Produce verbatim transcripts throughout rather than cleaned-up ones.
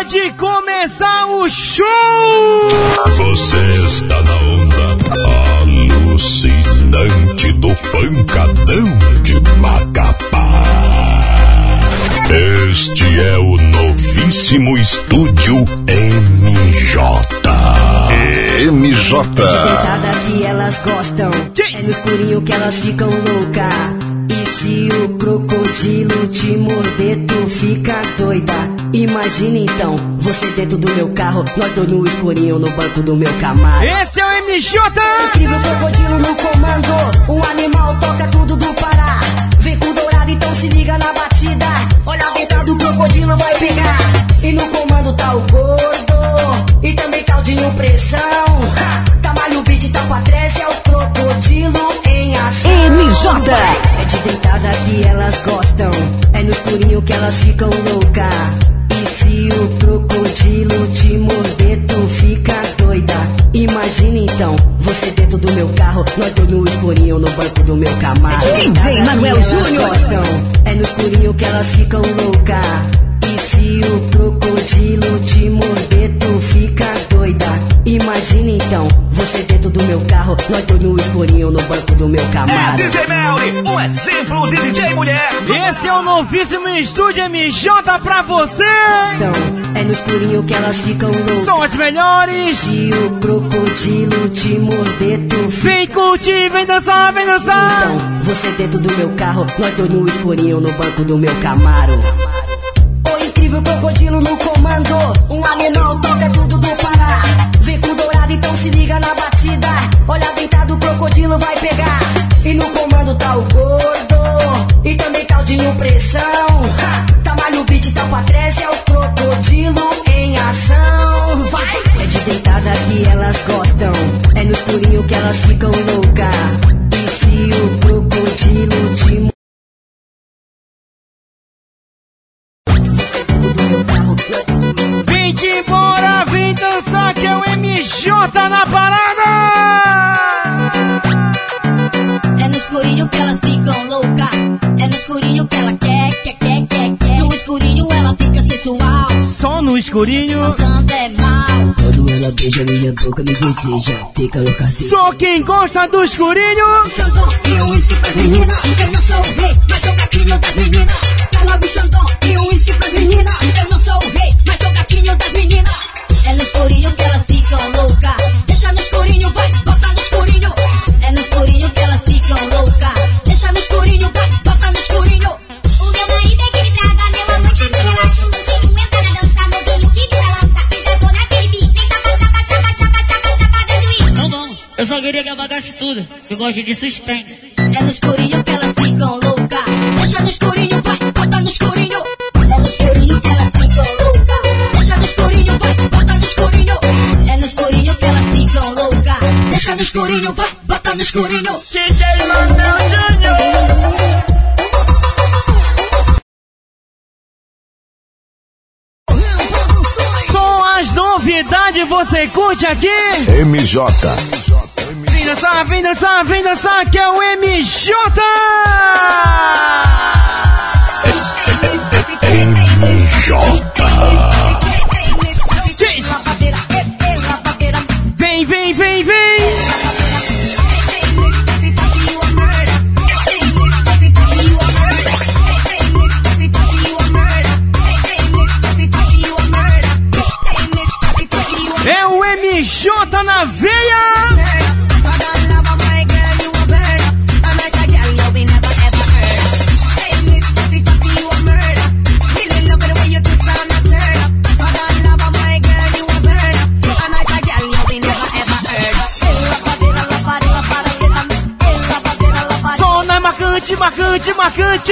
pode começar o show! Você está na onda alucinante do pancadão de Macapá. Este é o novíssimo estúdio M J. M J. De deitada que elas gostam, é no escurinho que elas ficam louca. E se o crocodilo te morder, tu fica doida. Imagina então, você dentro do meu carro, nós dois no escurinho no banco do meu Camaro. Esse é o M J! Incrível crocodilo no comando, um animal toca tudo do Pará. Vem com dourado, então se liga na batida. Olha a dentada do crocodilo vai pegar. E no comando tá o gordo, e também caldinho pressão. Ha! Tamalho beat, tá pra trás, é o crocodilo em ação. M J. É de deitada que elas gostam, é no escurinho que elas ficam louca. E se o crocodilo te morder, tu fica doida. Imagina então, você dentro do meu carro, nós dois no escurinho no banco do meu Camaro. D J Manuel Júnior. É no escurinho que elas ficam louca. E se o crocodilo te morder, tu fica doida. Imagina então, você dentro do meu carro, nós dois no escurinho no banco do meu Camaro. É D J Melly, um exemplo de D J mulher. Esse é o novíssimo estúdio M J pra você. Então, é no escurinho que elas ficam loucas. São as melhores. Se o crocodilo te morder, tu fica... Vem curtir, vem dançar, vem dançar. Então, você dentro do meu carro, nós dois no escurinho no banco do meu Camaro. O incrível crocodilo no comando, um animal toca tudo do Pará. Vem com dourado, então se liga na batida. Olha a dentada do crocodilo vai pegar. E no comando tá o gordo, e também caldinho pressão. Ha! Tamalho beat, tá pra trás, é o crocodilo em ação. Vai! É de deitada que elas gostam, é no escurinho que elas ficam louca. E se o crocodilo te Vem de embora, vem dançar que é o M J na parada. É no escurinho que elas ficam louca. É no escurinho que ela quer, quer, quer, quer, quer. No escurinho ela fica sensual. Só no escurinho. Passando é mal. Quando ela beija minha boca, me deseja, fica louca assim. Só quem gosta do escurinho. Xandão e um uísque pras meninas. Eu não sou o rei, mas sou gatinho das meninas. Ela do Xandão e um uísque pras meninas. Eu não sou o rei, mas sou gatinho das meninas. É no escurinho que elas ficam louca. Deixa no escurinho, vai, bota no escurinho. É no escurinho que elas ficam louca. Deixa no escurinho, vai, bota no escurinho. O meu marido é que me traga, meu amor, que me relaxa o luxinho. Entra na dança, novinho que me balança. E já tô naquele beat, vem pra passar, passar, passar, passar, passar pra dentro isso. Então vamos, eu só queria que apagasse tudo. Eu gosto de suspense. É no escurinho que elas ficam louca. Deixa no escurinho, vai, bota no escurinho. É no escurinho que elas ficam louca. Deixa no escurinho, vai, bota no escurinho. É no escurinho que elas ficam louca. Deixa no escurinho, vai, bota no escurinho. D J Manuel Júnior. Com as novidades você curte aqui. M J. Vem dançar, vem dançar, vem dançar que é o M J. M J. Vem, vem, vem, vem. É o M J na veia. Zona marcante, marcante, marcante.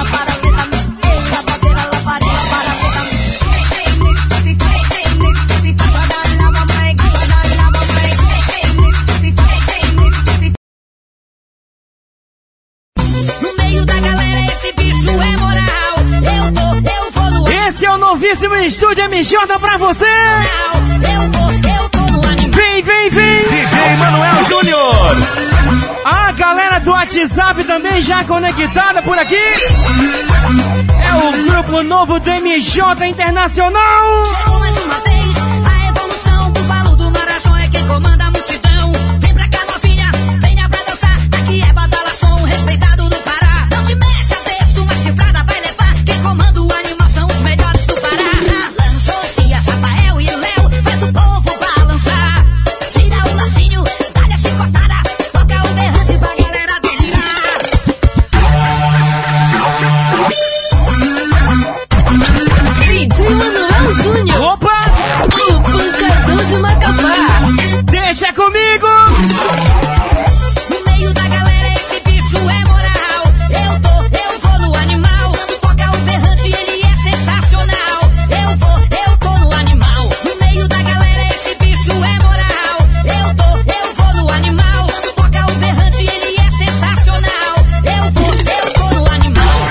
No meio da galera esse bicho é moral. Eu vou, eu vou no Esse é o novíssimo estúdio M J pra você. Eu vou, eu vou no animal. Vem, vem, vem. D J Manuel Júnior. A galera do WhatsApp também já conectada por aqui. É o grupo novo do M J Internacional. Chegou mais uma vez a evolução. O valor do Marajó é quem comanda a multidão. Vem pra cá, novinha, venha pra dançar. Aqui é badalação, respeitado do Pará. Não te mexe a texto, uma chifrada vai levar. Quem comanda o animal são os melhores do Pará. Lançou Cia, Rafael e Léo, faz o povo balançar. Tira o lacinho, dá-lhe a chicotada. Toca o berrante pra galera delirar. D J Manuel Júnior. Opa! O pancadão de Macapá. Deixa comigo! No meio da galera esse bicho é moral. Eu tô, eu vou no animal. Toca o berrante, ele é sensacional. Eu vou, eu tô no animal. No meio da galera esse bicho é moral. Eu tô, eu vou no animal. Toca o berrante, ele é sensacional. Eu vou, eu tô no animal.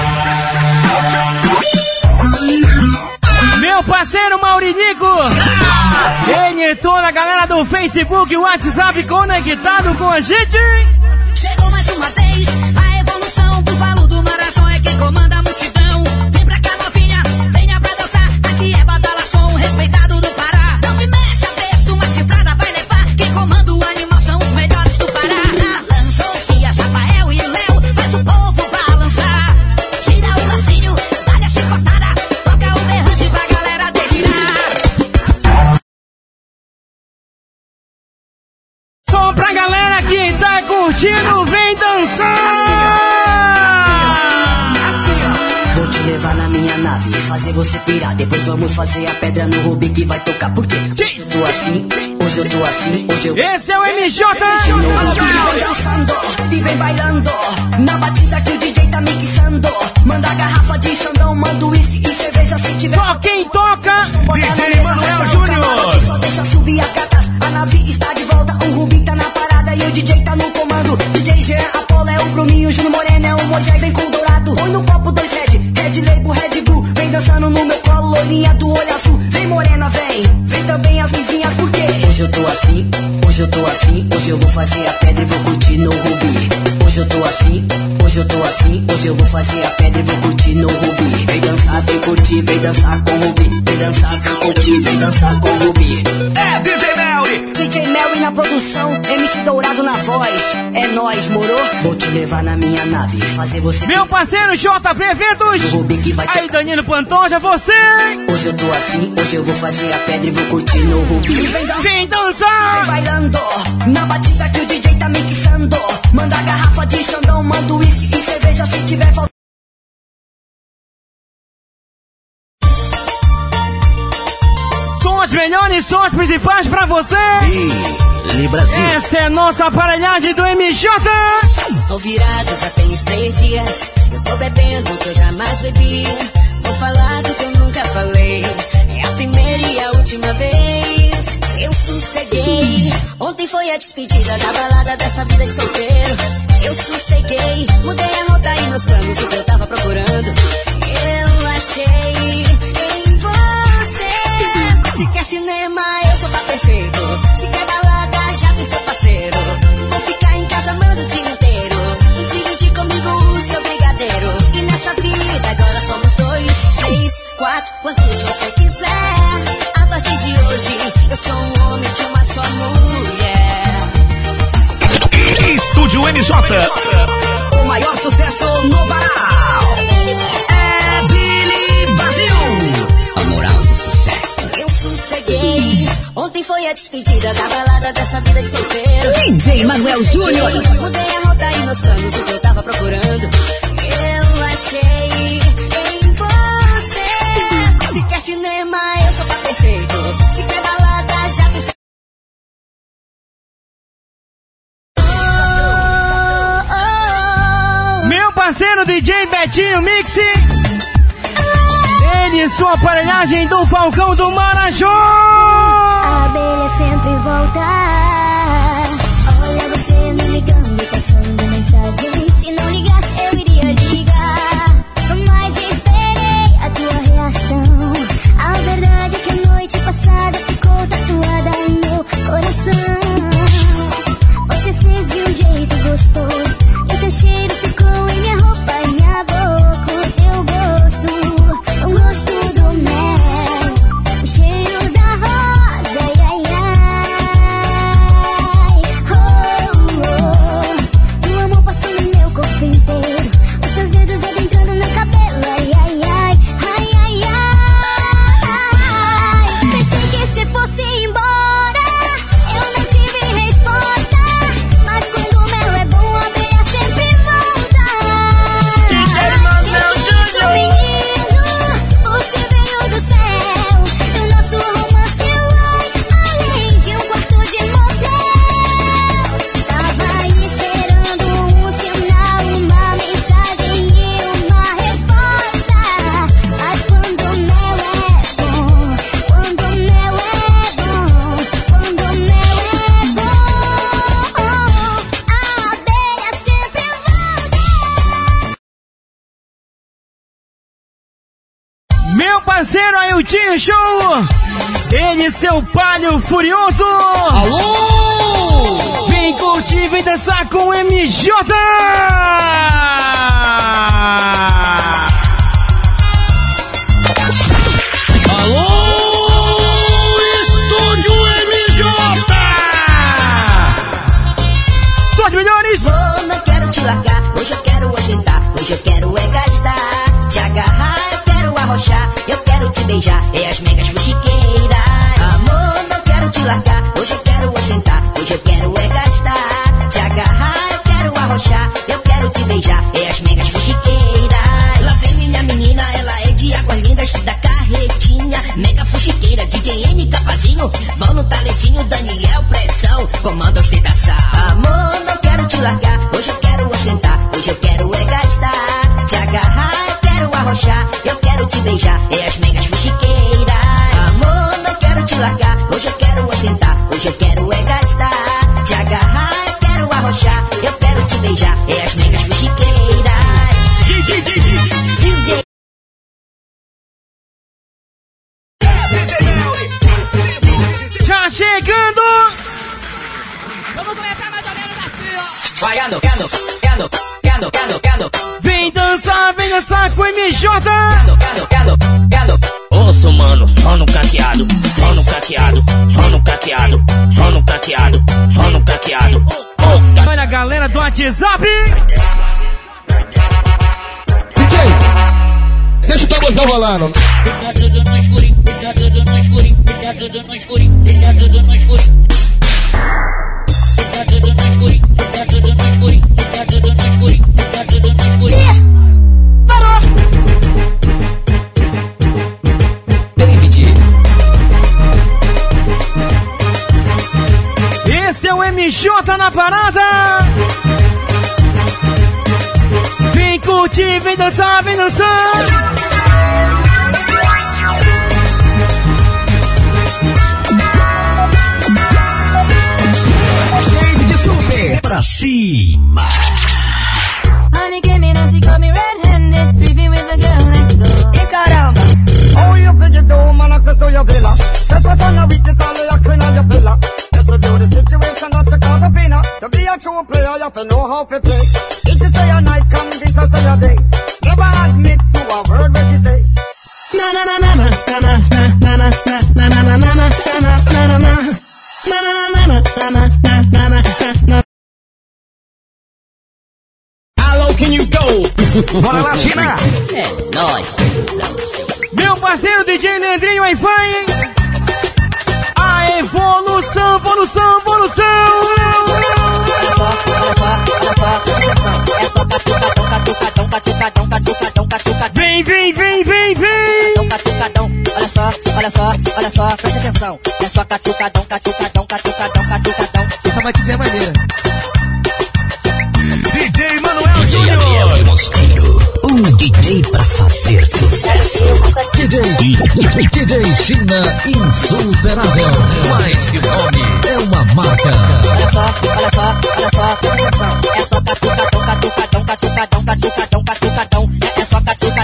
Meu parceiro Maurinico! Ele e toda a galera do Facebook e WhatsApp conectado com a gente! Chegou mais uma vez a evolução. O valor do Marajó é quem comanda a multidão. Vem pra cá, novinha, venha pra dançar. Aqui é badalação, respeitado do Pará. Não te mexe a texto, uma chifrada vai levar. Quem comanda o animal são os melhores do Pará. Lançou Cia, Rafael e Léo, faz o povo balançar. Tira o lacinho, dá-lhe a chicotada. Toca o berrante pra galera delirar. Som pra galera que tá curtindo, vem dançar! Vou te levar na minha nave e fazer você pirar. Depois vamos fazer a pedra no Rubi que vai tocar. Por quê? Hoje eu tô assim, hoje eu tô assim, hoje eu... Esse é o M J! Vem dançando e vem bailando. Na batida que o D J tá mixando. Manda a garrafa de Xandão, manda uísque e cerveja se tiver. Só quem toca, D J Manuel Júnior. Só deixa subir as gatas. A nave está de volta, o Rubi tá na parada e o D J tá no comando. D J Jean, Apolo é o Bruninho, Júnior Moreno é o Moisés, vem com o Dourado. Põe no copo dois Red, Red Label, Red Bull. Vem dançando no meu colo, loirinha do olho azul. Vem morena, vem, vem também as vizinhas, por quê? Hoje eu tô assim, hoje eu tô assim, hoje eu vou fazer a pedra e vou curtir no Rubi. Hoje eu tô assim, hoje eu tô assim, hoje eu vou fazer a pedra e vou curtir no Rubi. Vem dançar, vem curtir, vem dançar com o Rubi. Vem dançar, vem curtir, vem dançar com o Rubi. É D J Melly. D J Melly na produção, M C Dourado na voz. É nóis, moro? Vou te levar na minha nave, fazer você... Meu parceiro J P Eventos! Rubi que vai Aí, tocar. Danilo Pantoja, você! Hoje eu tô assim, hoje eu vou fazer a pedra e vou curtir no Rubi. Vem dançar, Vem vem dançar! bailando, na batida que o D J tá mixando. Manda a garrafa de Xandão, manda uísque e cerveja se tiver falta. São as melhores sons principais pra você! Brasil. Essa é nossa aparelhagem do M J! Tô virado, já tem uns três dias. Eu tô bebendo que eu jamais bebi. Vou falar do que eu nunca falei. É a primeira e a última vez. Eu sosseguei. Ontem foi a despedida da balada dessa vida de solteiro. Eu sosseguei. Mudei a rota e meus planos, o que eu tava procurando. Eu achei em você. Se quer cinema, eu sou pra perfeito. Se quer balada, já tem seu parceiro. Vou ficar em casa amando o dia inteiro. Dividir comigo o seu brigadeiro. E nessa vida agora somos dois, três, quatro, quantos você quiser. A partir de hoje eu sou um homem de uma só mulher. Estúdio M J. O maior sucesso no Pará é Billy Brasil. A moral do sucesso. Eu sosseguei. Ontem foi a despedida da balada dessa vida de solteiro. D J Manuel Júnior. Mudei a rota e meus planos, o que eu tava procurando. Eu achei em você. Se quer cinema, eu sou pra perfeito. Se quer balada, já tem... Meu parceiro D J Betinho Mix! Ele e sua aparelhagem do Falcão do Marajó! A abelha sempre volta. Olha você me ligando, passando mensagem. Se não ligasse eu iria ligar, mas esperei a tua reação. A verdade é que a noite passada ficou tatuada em meu coração. Você fez de um jeito gostoso, e teu cheiro ficou em minha roupa, em minha boca. O teu gosto parceiro Ailton Show. Ele, seu palio furioso. Alô! Vem curtir, vem dançar com o M J. Alô, Estúdio M J! Só de melhores! Oh, não quero te largar, hoje eu quero ostentar, hoje eu quero é gastar, te agarrar, eu quero arrochar, eu quero te beijar, é as megas fuxiqueiras. Amor, não quero te largar, hoje eu quero ostentar, hoje eu quero é gastar, te agarrar, eu quero arrochar, eu quero te beijar, é as megas fuxiqueiras. Lá vem minha menina, ela é de águas lindas, da carretinha, mega fuxiqueira, D J N Capazinho, vão no taletinho, Daniel Pressão, comanda ostentação. Amor, não quero te largar, hoje eu quero ostentar, hoje eu quero é gastar, te agarrar, eu quero arrochar, eu quero te beijar, é as megas fuxiqueiras. Amor, não quero te largar, hoje eu quero ostentar, hoje eu quero é gastar, te agarrar, eu quero arrochar, eu quero te beijar, é as megas fuxiqueiras. D J, D J, D J. Já chegando! Vamos começar mais ou menos assim, ó. Vai, ando, ando, ando, ando, ando, ando. Vem dançar, vem dançar com o M J! Ando, ando, ando, ando. Ouço, mano, só no caqueado, só no caqueado, só no caqueado, só no caqueado, só no caqueado. Oh, Olha a galera do WhatsApp! D J, deixa o tamborzão rolando. Deixa tudo no escurinho, deixa tudo no escurinho, deixa tudo no escurinho, deixa tudo no escurinho. Deixa tudo no escurinho, deixa tudo no escurinho, deixa tudo no escurinho, deixa tudo no escurinho. Parou! David. Esse é o M J na parada! Vem curtir, vem dançar, vem dançar! Pra cima. Honey came in and she got me red-handed, sleeping with the girl next door. E caramba! Oh, you figure do man access to your villa. Just what's on the weakness, all your clean on your pillar. Just review the situation, not to cause a pinner. To be a true player, you have to know how to play. If she say a night, come this or say a day. Never admit to a word where she say. Na na na na na na na na na na na na na na na na na na na. Na na na na na na na na na. Hello, can you go? Bora lá, China! É nóis. Meu parceiro D J Leandrinho Wi-Fi! A evolução, evolução, evolução! Olha só, olha só, olha só, presta atenção. É só catucadão, catucadão, catucadão, catucadão, catucadão. Vem, vem, vem, vem, vem! Catucadão, olha só, olha só, olha só, presta atenção. É só catucadão, catucadão, catucadão, catucadão. Essa batidinha é maneira. D J Manuel Júnior de Mosqueiro, um D J pra fazer sucesso. D J D J China insuperável, mais que nome, é uma marca. Olha só, olha só, olha só, presta atenção. É só catucadão, catucadão, catucadão, catucadão, catucadão. É, é só catucadão.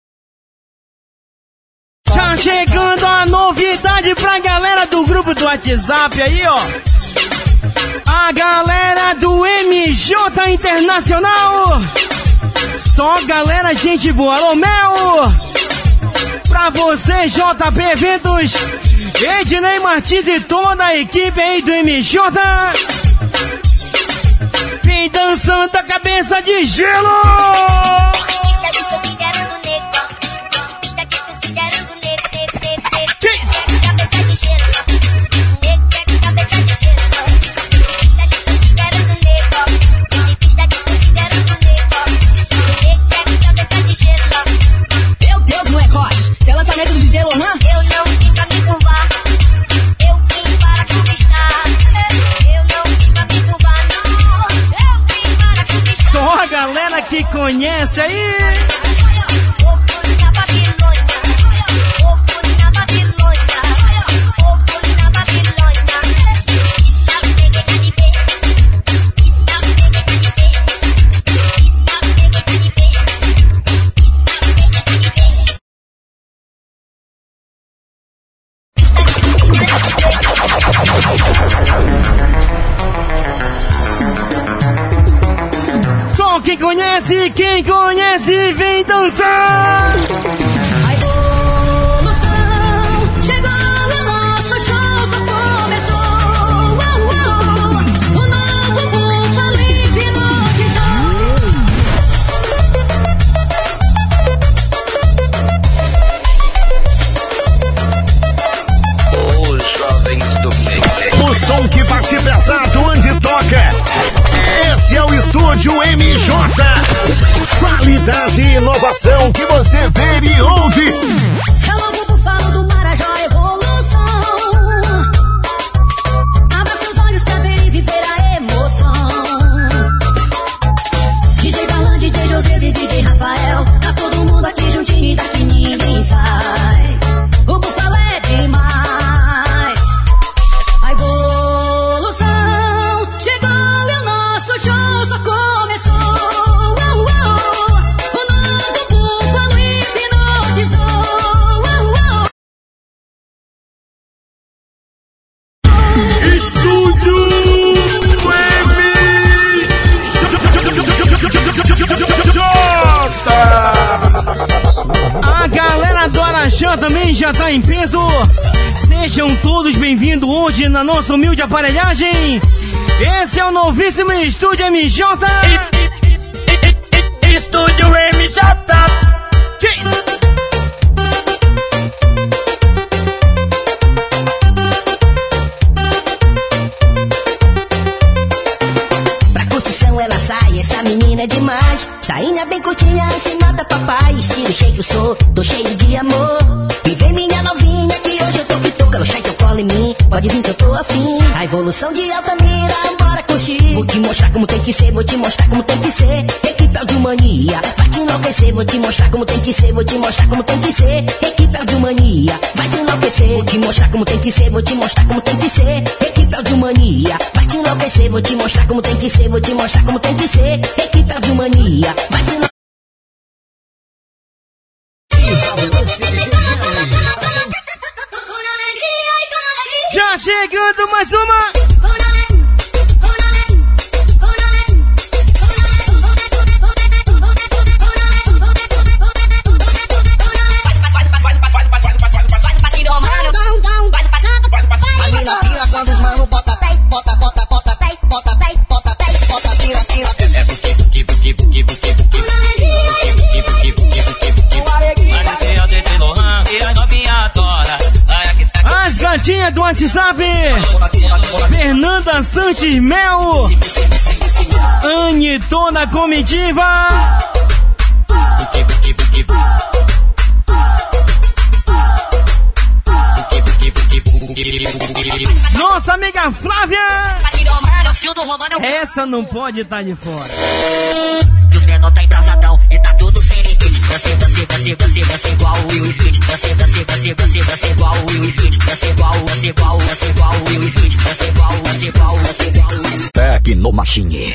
Já chegando a novidade pra galera do grupo do WhatsApp aí, ó. A galera do M J Internacional. Só galera, gente boa. Alô, Mel. Pra você, J P Eventos, Ednei Martins e toda a equipe aí do M J. Vem dançando a cabeça de gelo. Que conhece aí? Só quem conhece, quem conhece, vem dançar! A evolução chegou, o nosso show só começou. Uou, uou, o novo Búfalo hipnotizou. Os jovens do Mix. O som que bate pesado onde toca. Esse é o Estúdio M J. Qualidade e inovação que você vê e ouve. É o novo Búfalo do Marajó, evolução. Abra seus olhos pra ver e viver a emoção. D J Balan, D J José e D J Rafael. Tá todo mundo aqui juntinho e daqui ninguém sai. O Búfalo é demais. A evolução chegou e o nosso show só começou. Uou, uou, o novo Búfalo hipnotizou. Uou, uou. Estúdio A galera do Araxá também já tá em peso. Sejam todos bem-vindos hoje na nossa humilde aparelhagem. Esse é o novíssimo Estúdio M J. Estúdio M J. Pra curtição ela sai, essa menina é demais. Sainha bem curtinha, se mata papai. Estilo cheio que eu sou, tô cheio de amor. E vem minha novinha que hoje eu tô que tô. Quero chá que eu colo em mim, pode vir que eu tô afim. A evolução de Altamira, bora curtir. Vou te mostrar como tem que ser, vou te mostrar como tem que ser. Equipe Audiomania, vai te enlouquecer. Vou te mostrar como tem que ser, vou te mostrar como tem que ser. Equipe Audiomania, vai te enlouquecer. Vou te mostrar como tem que ser, vou te mostrar como tem que ser. Equipe Audiomania, vai te enlouquecer. Vou te mostrar como tem que ser, vou te mostrar como tem que ser. Equipe Audiomania, vai te enlouquecer. Já chegando mais uma. As mina pira quando os mano bota, bota, bota, bota, bota, bota, bota, bota, pira, pira. É porque, porque, porque, porque, porque, porque, porque, porque, porque, porque, mas esse é o D J Lohan e a novinha adora. As gatinhas do WhatsApp. Fernanda Santos Mel. Anne toda comitiva. Nossa amiga Flávia. Essa não pode estar de fora. Os menor tá embrasadão e tá tudo sem limite. Você, você, você, você, você igual o Will Smith. Você, você, você, você, você igual o Will Smith. Você igual, você igual, você igual o Will Smith. Você igual, você igual, você igual o Will Smith. Tecnomachine.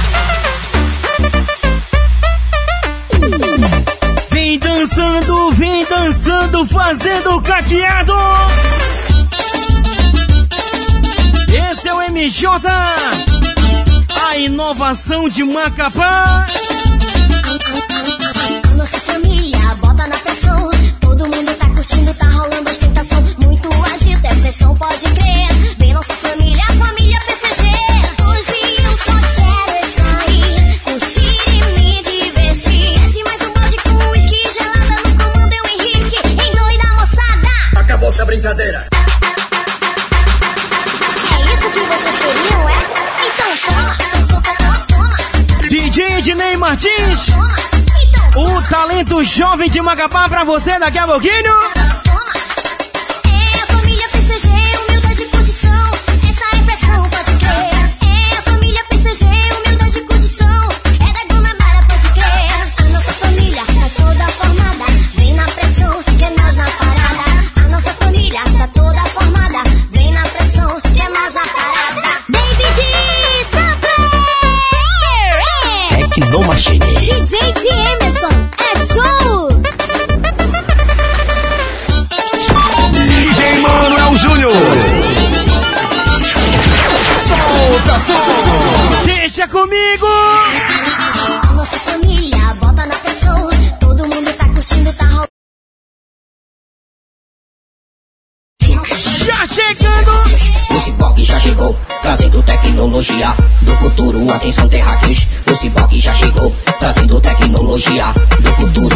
Vem dançando, vem dançando, fazendo caqueado. Esse é o M J, a inovação de Macapá. A nossa família bota na pressão. Todo mundo tá curtindo, tá rolando ostentação. Muito agito, é pressão, pode crer. Vem nossa família, a família P C G. Hoje eu só quero é sair, curtir e me divertir. Desce mais um balde com uísque gelada no comando, eu Henrique, endoida a moçada. Acabou-se a brincadeira. Que vocês queriam, é? Então toma, D J Ednei Martins, o talento jovem de Macapá pra você daqui a pouquinho. é a família P C G, humildade e condição. Essa é pressão, pode crer. É a família P C G, humildade e condição. É da Guanabara, pode crer. A nossa família tá toda formada, vem na pressão, que é nós na parada. A nossa família tá toda formada, vem na pressão, que é nós na parada. David Sampler, Tecnomachine. D J Emerson, é show. Deixa comigo! Nossa família, bota na pressão. Todo mundo tá curtindo, tá rolando. Já chegando! O Ciborgue já chegou, trazendo tecnologia do futuro. Atenção, terráqueos. O Ciborgue já chegou, trazendo tecnologia do futuro.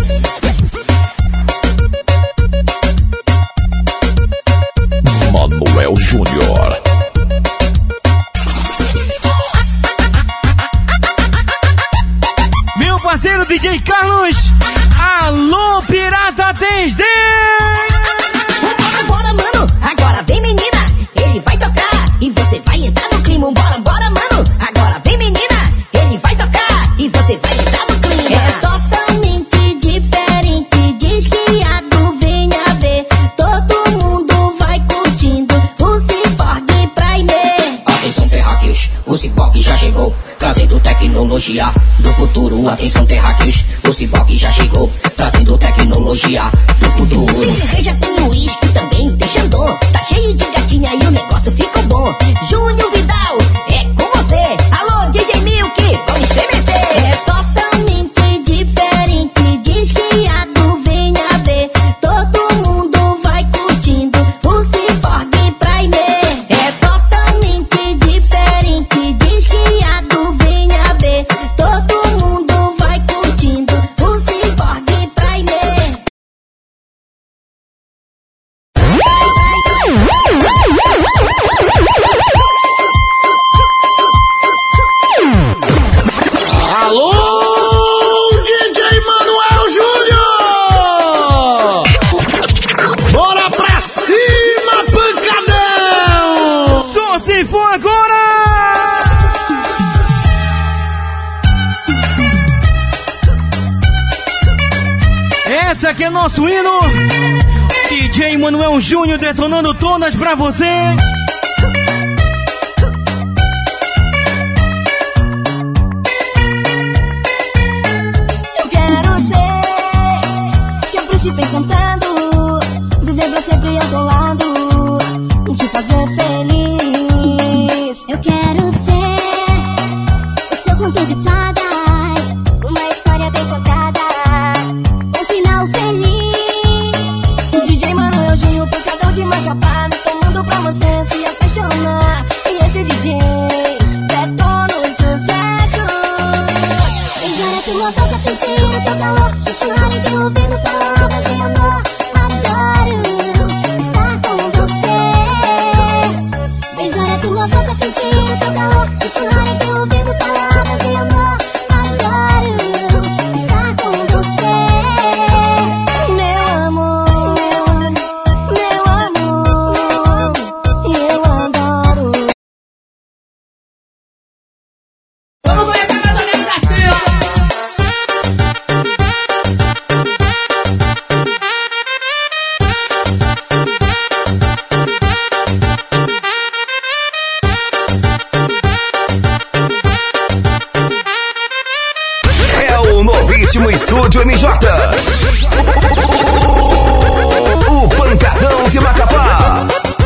Manuel Júnior. Meu parceiro D J Carlos. Alô, Pirata três D! Bora, bora, mano, agora vem menina, ele vai tocar e você vai entrar no clima. Bora, bora, mano, agora vem menina, ele vai tocar e você vai entrar no clima. É totalmente diferente, desquiado, venha ver. Todo mundo vai curtindo o Ciborgue Prime. Atenção, terráqueos, o Ciborgue já chegou, trazendo tecnologia do futuro. Atenção, terráqueos, o Ciborgue já chegou, trazendo tecnologia do futuro. Tem cerveja, tem uísque também, deixa andor. Tá cheio de gatinha e o negócio ficou bom. Júnior Vidal, é com você. Alô, D J Milk, vamos estremecer. É totalmente diferente, descriado, venha ver. Todo mundo vai curtindo o Ciborgue Prime. É totalmente diferente, descriado, venha ver. Todo mundo vai curtindo o Ciborgue Prime. Alô, D J Manuel Júnior! Bora pra cima, pancadão! Só se for agora! Esse aqui é nosso hino. D J Manuel Júnior detonando todas pra você. Eu quero ser seu príncipe encantado, viver pra sempre ao teu lado, te fazer feliz. Eu quero ser o seu conto de fadas, uma história bem contada, um final feliz. D J Manuel Júnior, pancadão de Macapá, tomando pra você se apaixonar. E esse D J detona os sucessos. Beijar a tua boca, sentir o teu calor, sussurrar em teu ouvido palavras de amor. Adoro estar com você. Beijar a tua boca, sentir o teu calor, sussurrar em teu ouvido palavras de amor. Adoro estar com você. Meu amor, meu amor, eu adoro. Vamos ver a cara da minha É o novíssimo Estúdio M J. O Pancadão de Macapá.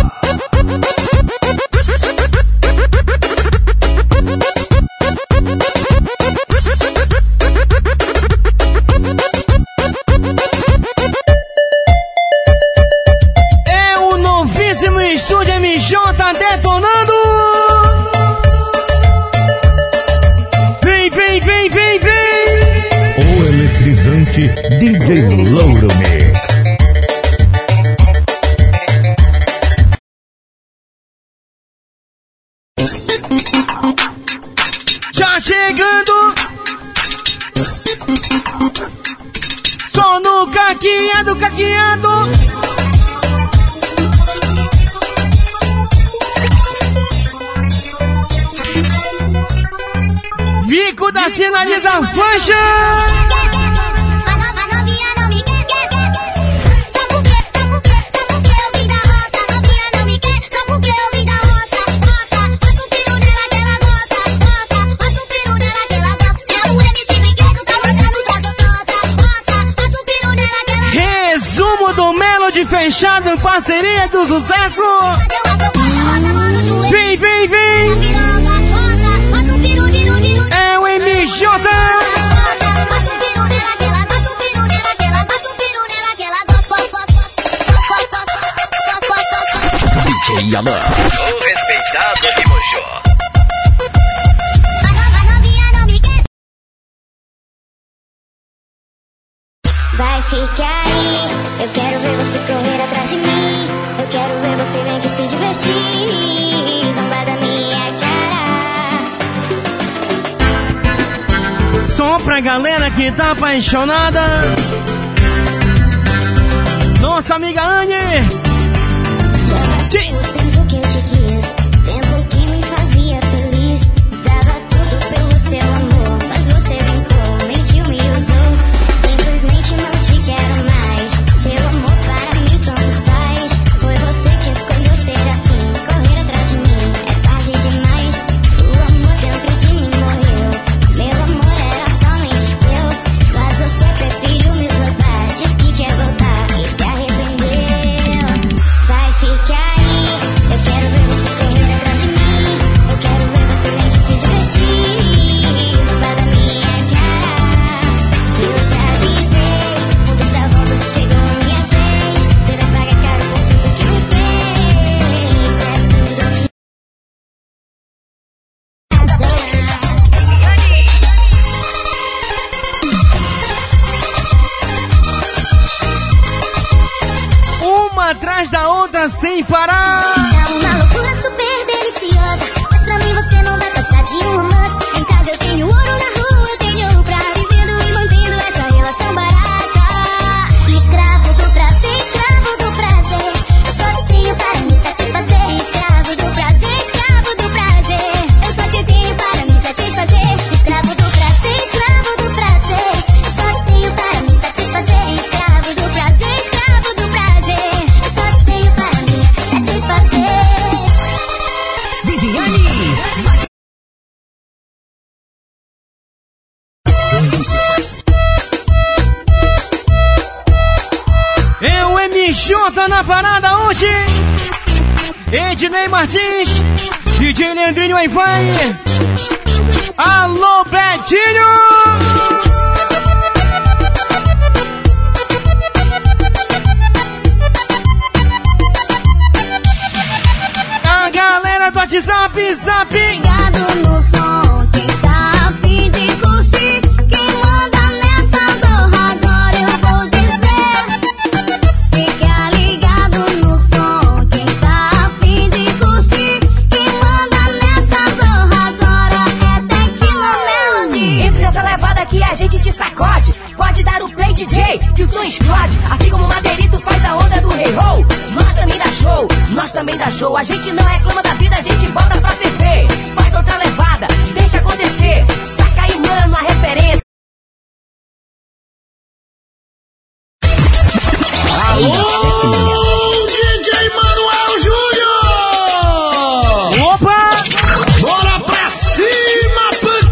É o novíssimo Estúdio M J detonando. Vem, vem, vem, vem, vem. O eletrizante D J Louro Mix. Já chegando. Só no caqueado, caqueado. Bico da sinaliza faixa. A novinha não me quer, quer, quer, quer. Só porque, só porque, só porque eu vim da roça. A novinha não me quer, só porque eu vim da roça. Roça, passa o piro nela que ela gosta. Roça, passa o piro nela que ela gosta. É o M C Brinquedo, tá mandando pra gostosa. Roça, passa o piro nela que ela gosta. Resumo do Melody fechado em parceria do sucesso. Fazer uma proposta, roça, mano, joelho. Vem, vem, vem. Piroga, roça, passa o piro J. D J Alan, o respeitado de Mochó. Vai ficar aí, eu quero ver você correr atrás de mim. Eu quero ver você bem que se divertir. Zombar da minha cara. Som pra galera que tá apaixonada. Nossa amiga Anne. Diz. Tempo que eu te quis, tempo que me fazia feliz. Dava tudo pelo seu amor, mas você brincou, mentiu, me usou. Simplesmente não te quero mais. Seu amor para mim tanto faz. Foi você que escolheu ser assim, correr atrás de mim. É tarde demais. O amor dentro de mim morreu. Meu amor era somente eu, mas você preferiu me esgotar. Diz que quer voltar e se arrependeu. Vai ficar aí, eu quero ver você correr atrás de mim. Eu quero ver você bem que se divertir. Zombar da minha cara. Eu te avisei, mundo da volta chegou a minha vez. Você vai pagar caro por tudo que me fez. É tudo. Uma atrás da outra sem parar. Tá uma loucura super deliciosa, mas pra mim você não vai passar de um romance. Em casa eu tenho ouro, na rua eu tenho ouro pra vivendo e mantendo essa relação barata. Escravo do prazer, escravo do prazer, eu só te tenho para me satisfazer. Escravo do prazer, escravo do prazer, eu só te tenho para me satisfazer. Escravo do prazer, escravo do prazer, eu só te tenho para me satisfazer. Escravo do prazer, escravo do prazer, eu só te tenho para me satisfazer. Viviane. É o M J na parada hoje. Ednei Martins, D J Leandrinho Wi-Fi. Alô, Betinho! A galera do WhatsApp, zap. Ligado no som, quem tá a fim de curtir, quem manda nessa zorra agora eu vou dizer. Fica ligado no som, quem tá a fim de curtir, quem manda nessa zorra agora é Tequila Melody. Entre nessa levada que a gente te sacode. Pode dar o play D J, que o som explode. Assim como o Madeirito faz a onda do Rei Roll. Nós também dá show, nós também dá show. A gente não reclama da vida, a gente bota pra ferver. Faz outra levada, deixa acontecer. Saca aí, mano, a referência. Alô, D J Manuel Júnior! Opa! Bora pra cima,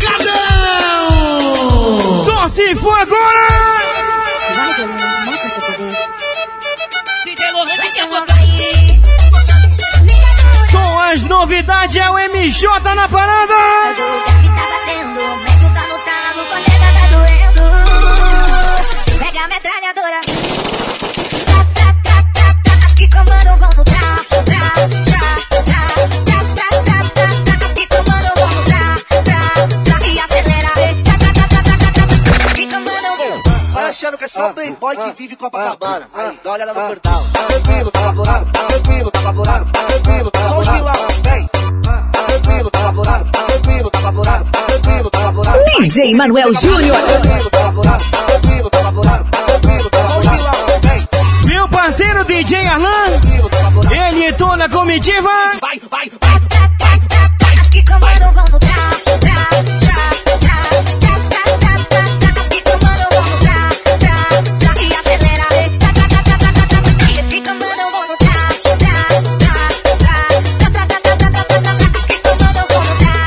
pancadão! Só se for agora! Vai, Golinho, mostra seu poder. D J Lohan, Vai, deixa seu sua aí. Com as novidades é o M J na parada! Do lugar que tá batendo, médio tá lutando, corneta tá doendo. Pega a metralhadora. Tá, tá, tá, tá, tá. As que comandam vão no tra, tra, tra, tra, tra, tra, tra, tra, tra. As que comandam vão no tra, tra, tra. E acelera. Tra, tra, tra, tra, tra, tra, tra. As que comandam vão. Vai achando que é só playboy que vive Copacabana. Aí, dá uma olhada no portal. Tá tranquilo, tá favorável. Tá tranquilo, tá favorável. Tá tranquilo, tá favorável. Vem. Tá tranquilo, tá favorável. Tá tranquilo, tá favorável. Tá tranquilo, tá favorável. D J Manuel Júnior. Tá tranquilo, tá favorável. Tá tranquilo, tá favorável. Tá tranquilo, tá favorável. Vem. Meu parceiro D J Arlan, ele e toda a comitiva. Vai, vai, Tra, tra, tra, tra, tra. As que comandam vão no tra, tra, tra, tra, tra, tra, tra, tra, tra. As que comandam vão no tra, tra, tra. E acelera. Tra, tra, tra, tra, tra, tra, tra, tra. As que comandam vão no tra, tra, tra, tra, tra, tra, tra, tra, tra, tra, tra. As que comandam vão no tra,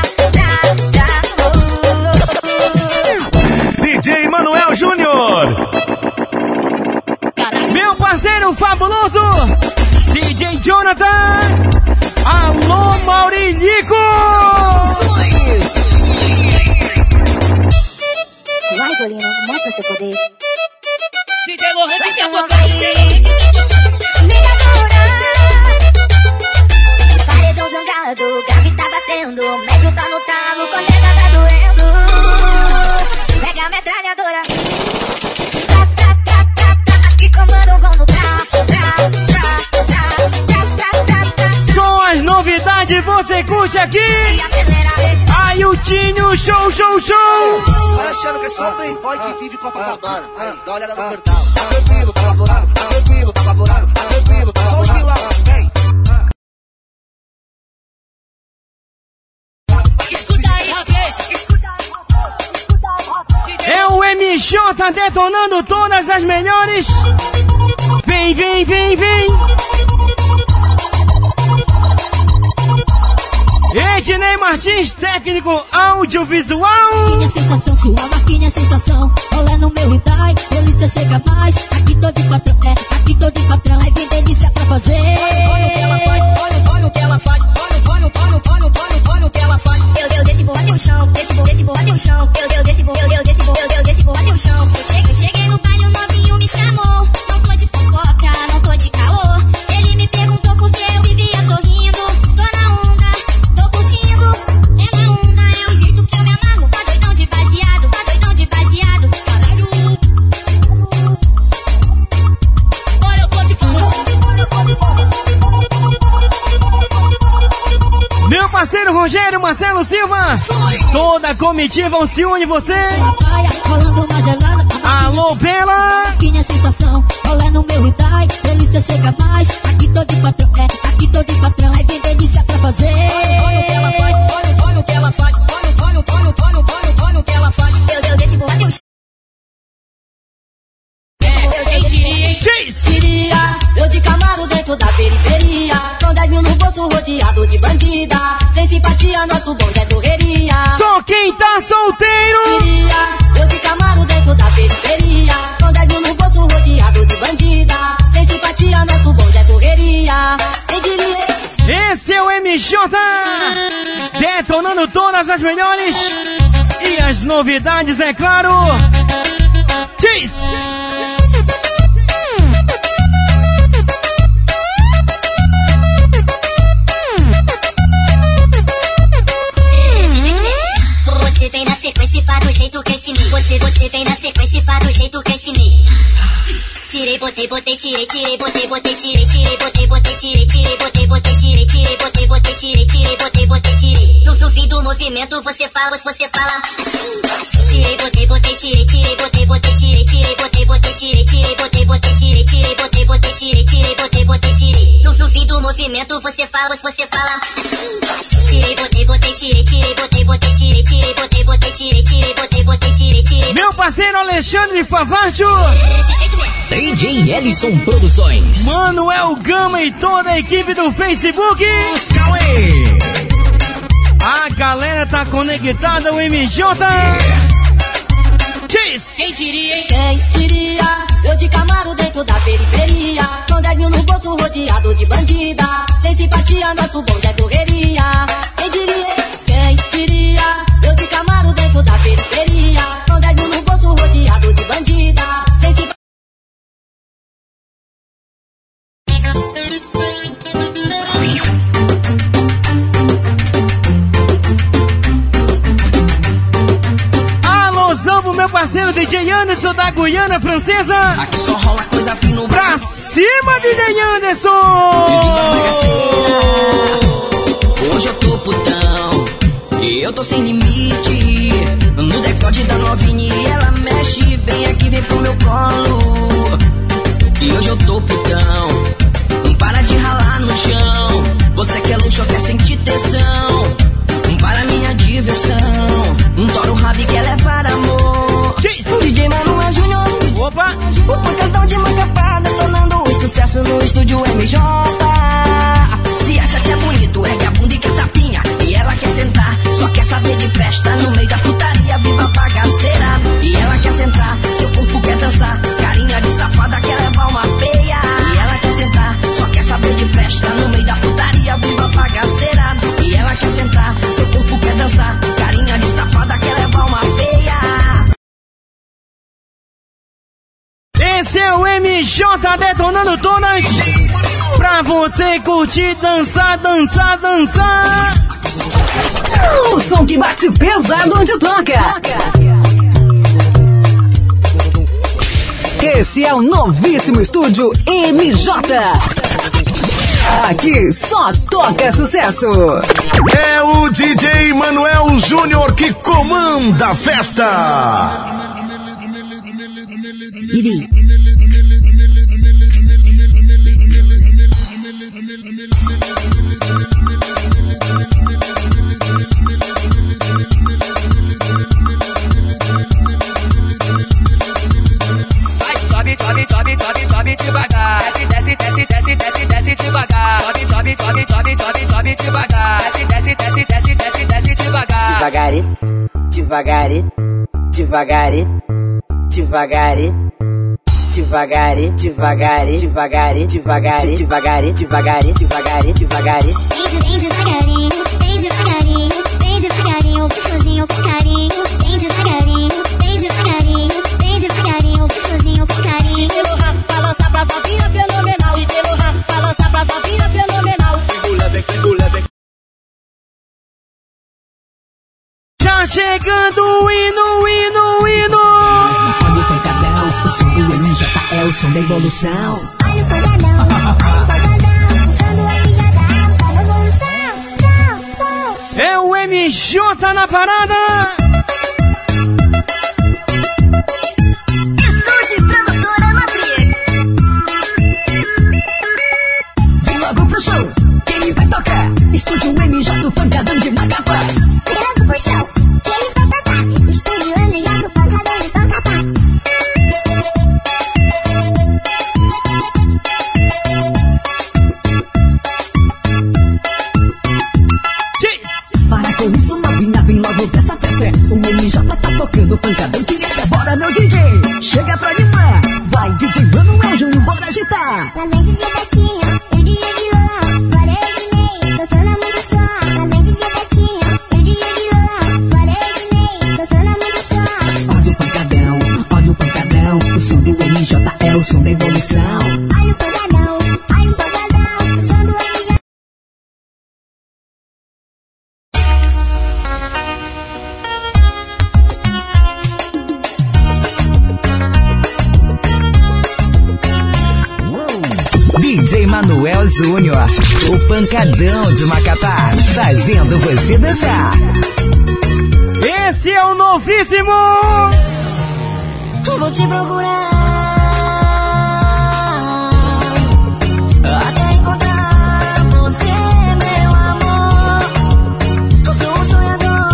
tra, tra. D J Manuel Júnior! Meu parceiro fabuloso, D J Jonathan. Alô, Maurilico. já tocando Paredão zangado, grave tá batendo, médio tá no talo, corneta tá doendo. Pega a metralhadora. Tá, tá, tá, tá, tá, as que comandam vão no tra, tra, tra, tra, tra, tra, tra, tra. Com as novidades você curte aqui. Aí o Tinho, show, show, show. Vai achando que é só playboy que vive Copacabana. Aí, dá uma olhada no portal. Tá tranquilo, tá favorável, tá tranquilo, tá favorável, tá tranquilo, tá favorável. Vem. Escuta aí, rapaz. É o M J detonando todas as melhores. Vem, vem, vem, vem. Ednei Martins, técnico audiovisual. Minha sensação, sua marquinha sensação. Olha no meu Hyundai, delícia chega mais. Aqui tô de patrão, é, aqui tô de patrão. É bem delícia pra fazer. Olha o que ela faz, olha, olha o que ela faz. Olha, olha, olha, olha, olha, olha o que ela faz. Eu deu desse boa o chão, desse boa, desse boa o chão. Eu deu desse boa, eu deu desse boa, eu deu desse boa o chão. Eu cheguei, cheguei no baile, o novinho me chamou. Não tô de fofoca, não tô de caô. Ele me perguntou por que eu vivia sorrindo. Tô na onda, tô curtindo. É na onda, é o jeito que eu me amarro. Tá doidão de baseado, tá doidão de baseado. Caralho. Olha, eu tô de Meu parceiro Rogério Marcelo Silva. Toda a comitiva se une você. Rolando uma gelada. Alô, Bela. Minha sensação, olha no meu Hyundai, delícia chega mais. Aqui tô de patrão, é, aqui tô de patrão. É bem delícia pra fazer. Olha o que ela faz, olha, olha o que ela faz. Olha, olha, olha, olha, olha, olha o que ela faz. Eu deu desse boa o chão. Quem diria, hein? Diria, eu de Camaro dentro da periferia. Com dez mil no bolso rodeado de bandida. Sem simpatia, nosso bonde é correria. Só quem tá solteiro. Diria, eu de Camaro dentro da periferia. Com dez mil no bolso rodeado de bandida. Sem simpatia, nosso bonde é correria. Quem diria? Esse é o M J detonando todas as melhores. E as novidades, é claro. Diz. Você vem na sequência e faz do jeito que eu ensinei. Você, você vem na sequência e faz do jeito que eu ensinei. Tirei, botei, botei, tirei, tirei, botei, botei, tirei, tirei, botei, botei, tirei, tirei, botei, botei, tirei, tirei, botei, botei, tirei, tirei, botei, botei, tirei. No, no fim do movimento você fala, você fala assim. Tirei, botei, botei, tirei, tirei, botei, botei, tirei, tirei, botei, botei, tirei, tirei, botei, botei, tirei, tirei, botei, botei, tirei, tirei, botei, botei, tirei. No, no fim do movimento você fala, você fala assim. Tirei, botei, botei, tirei, tirei, botei, botei, tirei, tirei, botei, botei, tirei, tirei, botei, botei, tirei, tirei. Meu parceiro Alexandre Favarcho. D J Ellison Produções. Manuel Gama e toda a equipe do Facebook. A galera tá conectada ao M J. Cheese. Quem diria, hein? Quem diria? Eu de Camaro dentro da periferia. Com dez mil no bolso rodeado de bandida. Sem simpatia, nosso bonde é correria. Quem diria? Quem diria? Eu de Camaro dentro da periferia. Com dez mil no bolso rodeado de bandida. Sem simpatia. Alôzão pro meu parceiro D J Anderson da Guiana Francesa. Aqui só rola coisa fina no Pra cima, D J Anderson! Hoje eu tô putão e eu tô sem limite. No decote da novinha e ela mexe. Vem aqui, vem pro meu colo. E hoje eu tô putão. Para de ralar no chão. Você quer luxo ou quer sentir tesão? Para minha diversão. Um toro rabo e quer levar amor. D J Manuel Júnior. Opa! O pancadão de Macapá detonando o sucesso no estúdio M J. Se acha que é bonito, ergue a bunda e quer tapinha. E ela quer sentar, só quer saber de festa. No meio da putaria, viva a bagaceira. E ela quer sentar, seu corpo quer dançar. Carinha de safada quer levar uma peia. E ela quer sentar, só quer saber de festa. No meio da putaria, viva a bagaceira. E ela quer sentar, seu corpo quer dançar. Carinha de safada quer levar uma peia. Esse é o M J detonando todas. Pra você curtir, dançar, dançar, dançar. O som que bate pesado onde toca. Esse é o novíssimo estúdio M J. Aqui só toca sucesso. É o D J Manuel Júnior que comanda a festa. Iri. Sobe, sobe, sobe, sobe, sobe devagar. Desce, desce, desce, desce, desce, desce devagar. Sobe, sobe, sobe, sobe, sobe, sobe devagar. Desce, desce, desce, desce, desce, desce devagar. Devagarinho, devagarinho, devagarinho, devagarinho. Devagarinho, devagarinho, devagarinho, devagarinho, devagarinho, devagarinho, devagarinho, devagarinho. Vem devagarinho, vem devagarinho, vem devagarinho, gostosinho com carinho. Vem devagarinho, vem devagarinho, vem devagarinho, gostosinho com carinho. Pelo rabo, balança pra novinha fenomenal. E pelo rabo, balança pra novinha fenomenal. Já chegando o hino, o hino, o hino. Olha o pancadão, o som do M J é o som da evolução. Olha o pancadão, olha o pancadão, o som do M J é o som da evolução. É o M J na parada. Estúdio Produtora Matrix. Vem logo pro show, que ele vai tocar. Estúdio M J, o pancadão de Macapá. Vem logo pro show, que ele vai tocar. Estúdio M J, o pancadão de Macapá. Para com isso, novinha, vem logo dessa festa. O M J tá tocando pancadão que é festa. Bora, meu D J, chega pra animar. Vai, D J Manuel Júnior, bora agitar. Lá vem D J Betinho, e o D J de Lolão. Bora Ednei, tocando a mundo só. Lá vem D J Betinho, e o D J de Lolão. Bora Ednei, tocando a mundo só. Olha o pancadão, olha o pancadão. O som do M J é o som da evolução. Olha o pancadão, olha o pancadão, o som do M J. D J Manuel Júnior, o pancadão de Macapá, fazendo você dançar. Esse é o novíssimo. Vou te procurar até encontrar você, meu amor. Eu sou um sonhador,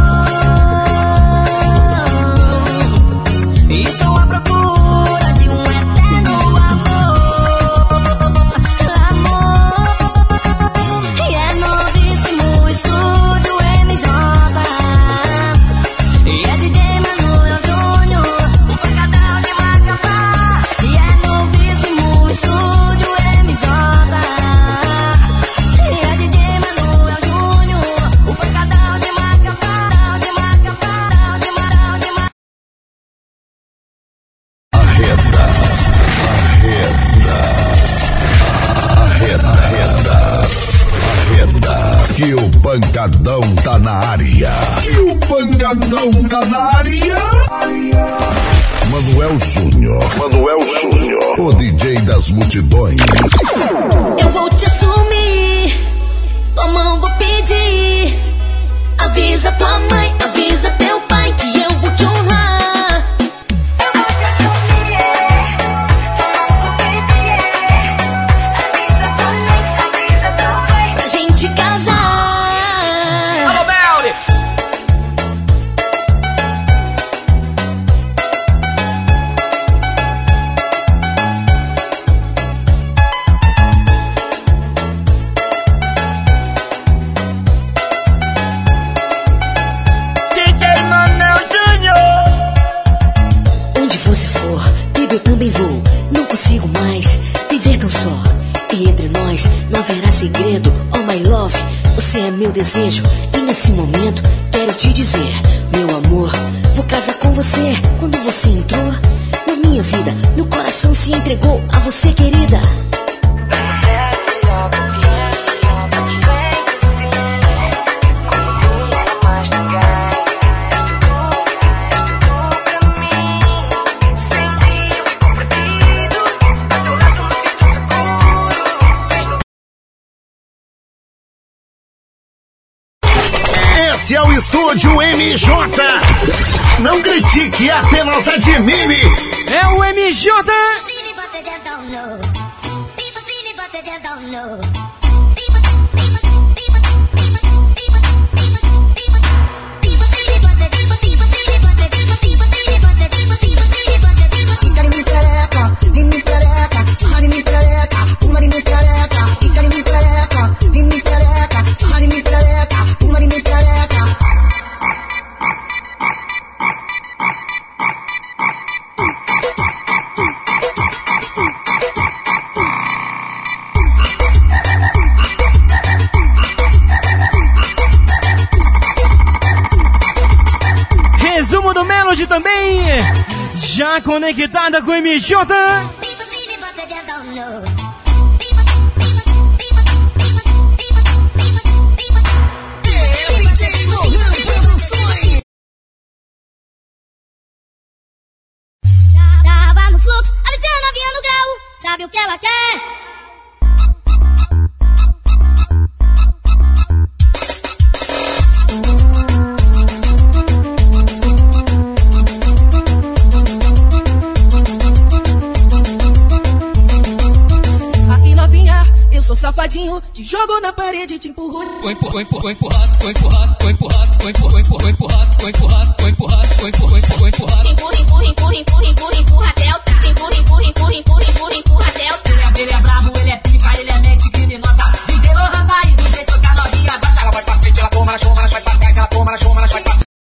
estou à procura de um eterno amor. Amor, e é novíssimo estúdio M J. E é D J Manuel Júnior, o pancadão de Macapá. E é novíssimo estúdio M J. E é D J Manuel Júnior, o pancadão de Macapá, de Macapá, de Macapá, de Macapá. Arreda, arreda, arreda, arreda, arreda, que o pancadão tá na área. Que o pancadão tá na área. Manuel Júnior, Manuel Júnior, o D J das multidões. Eu vou te assumir, tua mão vou pedir. Avisa tua mãe, avisa teu pai que eu vou te honrar. Eu vou te assumir, tua mão vou pedir. Avisa tua mãe, avisa teu pai pra gente casar. Alô, Belly. D J Manuel Júnior. Onde você for, baby, eu também vou. Não consigo mais viver tão só. E entre nós não haverá segredo. Oh my love, você é meu desejo. E nesse momento quero te dizer, meu amor, vou casar com você. Quando você entrou na minha minha vida no coração se entregou a você, querida. Esse é o Estúdio M J. Não critique, apenas admire. É o M J. Resumo do Melody também, já conectada com o M J. Tava no fluxo, avistei a novinha no grau. Sabe o que ela quer? Aqui novinha, eu sou safadinho. Te jogo na parede e te empurro. Vou empurrar, vou empurrar, vou empurrar, vou empurrar, vou empurrar, vou empurrar, vou empurrar, vou empurrar, vou empurrar, vou empurrar, vou empurrar. Empurra, empurra, empurra, empurra, empurra, empurra até o tá. Empurra, empurra, empurra, empurra, empurra, empurra até o tá. Ele é brabo, ele é pica, ele é mente criminosa. D J Lohan País, D J toca novinha, gosta. Ela vai pra frente, ela toma, ela chama, ela sai pra trás, ela toma, ela chama, ela sai pra trás.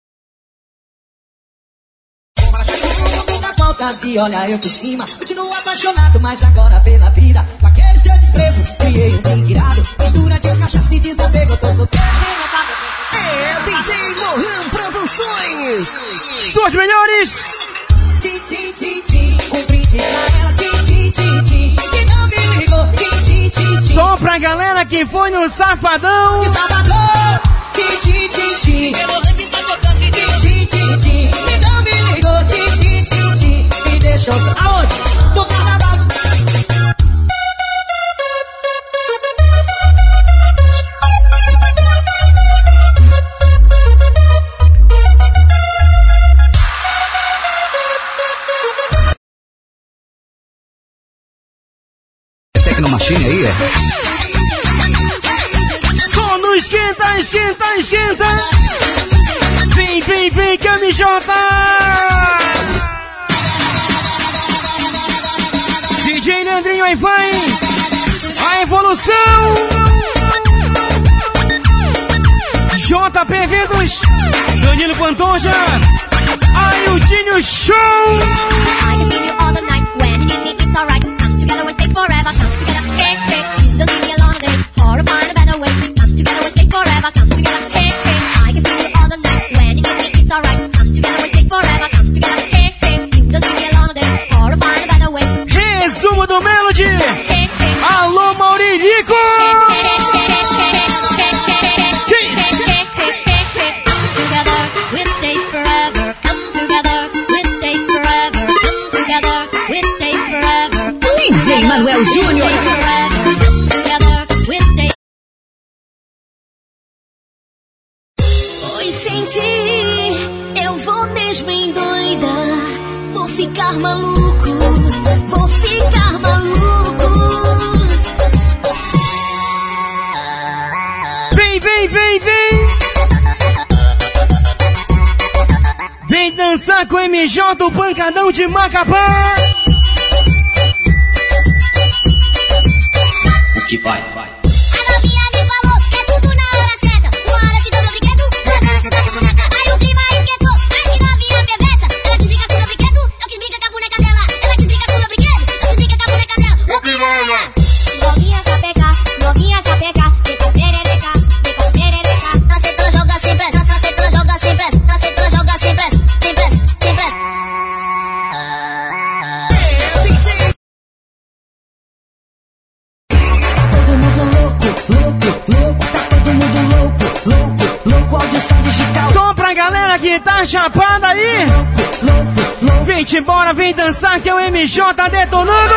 Fantasia, olha eu por cima. Continuo apaixonado, mas agora pela vida. Com aquele seu desprezo, criei um drink irado. Mistura de cachaça e desapego, eu tô solteiro. É D J Lohan Produções. Suas melhores. Tim, tim, tim, tim. Um brinde pra ela. Tim, tim, tim, tim. Que não me ligou. Tim, tim, tim, tim. Só pra galera que foi no Safadão. Que Salvador. Tim, tim, tim, tim. Tim, tim, tim, tim. Que não me ligou. Tim, tim, tim, tim. Me deixou só. Aonde? No carnaval. Tecnomachine aí, é? Só no esquenta, esquenta, esquenta. Vem, vem, vem, que M J. D J Leandrinho aí vai. A evolução. J P Eventos. Danilo Pantoja. Aildinho Show. I can see you all the night. When you need me, it's alright. Come together, we stay forever. Come together, hey, hey. Don't leave me alone today. Or find a better way. Come together, we stay forever. Come together, hey, hey. I can see you all the night. When you need me, it's alright. Come together, we stay forever. Come together, hey, hey. Don't leave me alone today. Or find a better way. Resumo do Melody. Alô, Maurilico. Together, we stay forever. Come together, we stay forever. Come together, we stay forever. D J Manuel Júnior. Come together, we stay. Pois sem ti, eu vou mesmo endoidar. Vou ficar maluco, vou ficar maluco. Vem, vem, vem, vem. Vem dançar com M J, o pancadão de Macapá. O que vai, vai. A novinha me falou que é tudo na hora certa. Uma hora te dou meu brinquedo, outra tu tá com boneca. Aí o clima esquentou, mas que novinha perversa. Ela te brinca com meu brinquedo, eu quis brincar com a boneca dela. Ela te brinca com meu brinquedo, eu quis brincar com a boneca dela. Ô piranha! Novinha sapeca, novinha sapeca. Vem com perereca, vem com perereca. Ela sentou, joga sem pressa, ela sentou, joga sem pressa. Ela sentou, joga sem pressa, sem pressa, sem pressa. galera que tá chapada aí. Vem-te embora, vem dançar que é o M J detonando.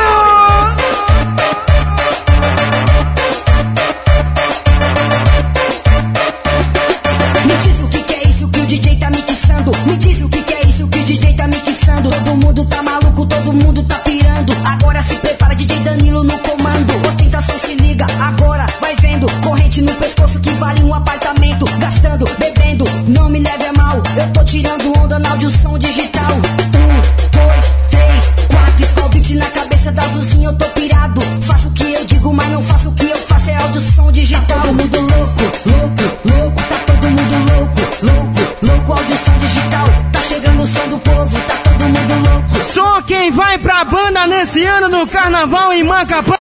Me diz o que, que é isso que o D J tá mixando. Me diz o que, que é isso que o D J tá mixando. Todo mundo tá maluco, todo mundo tá pirando. Agora se prepara, D J Danilo no comando. Ostentação se liga, agora vai vendo. Corrente no pescoço que vale um apartamento. Gastando, bebendo, não me leve a mal. Eu tô tirando onda no áudio som digital. Um, dois, três, quatro. Skull beat na cabeça da Zuzinha, eu tô pirado. Faço o que eu digo, mas não faço o que eu faço. É áudio som digital. Todo mundo louco, louco, louco. Tá todo mundo louco, louco, louco. Áudio som digital. Tá chegando o som do povo, tá todo mundo louco. Só quem vai pra banda nesse ano no carnaval em Macapá.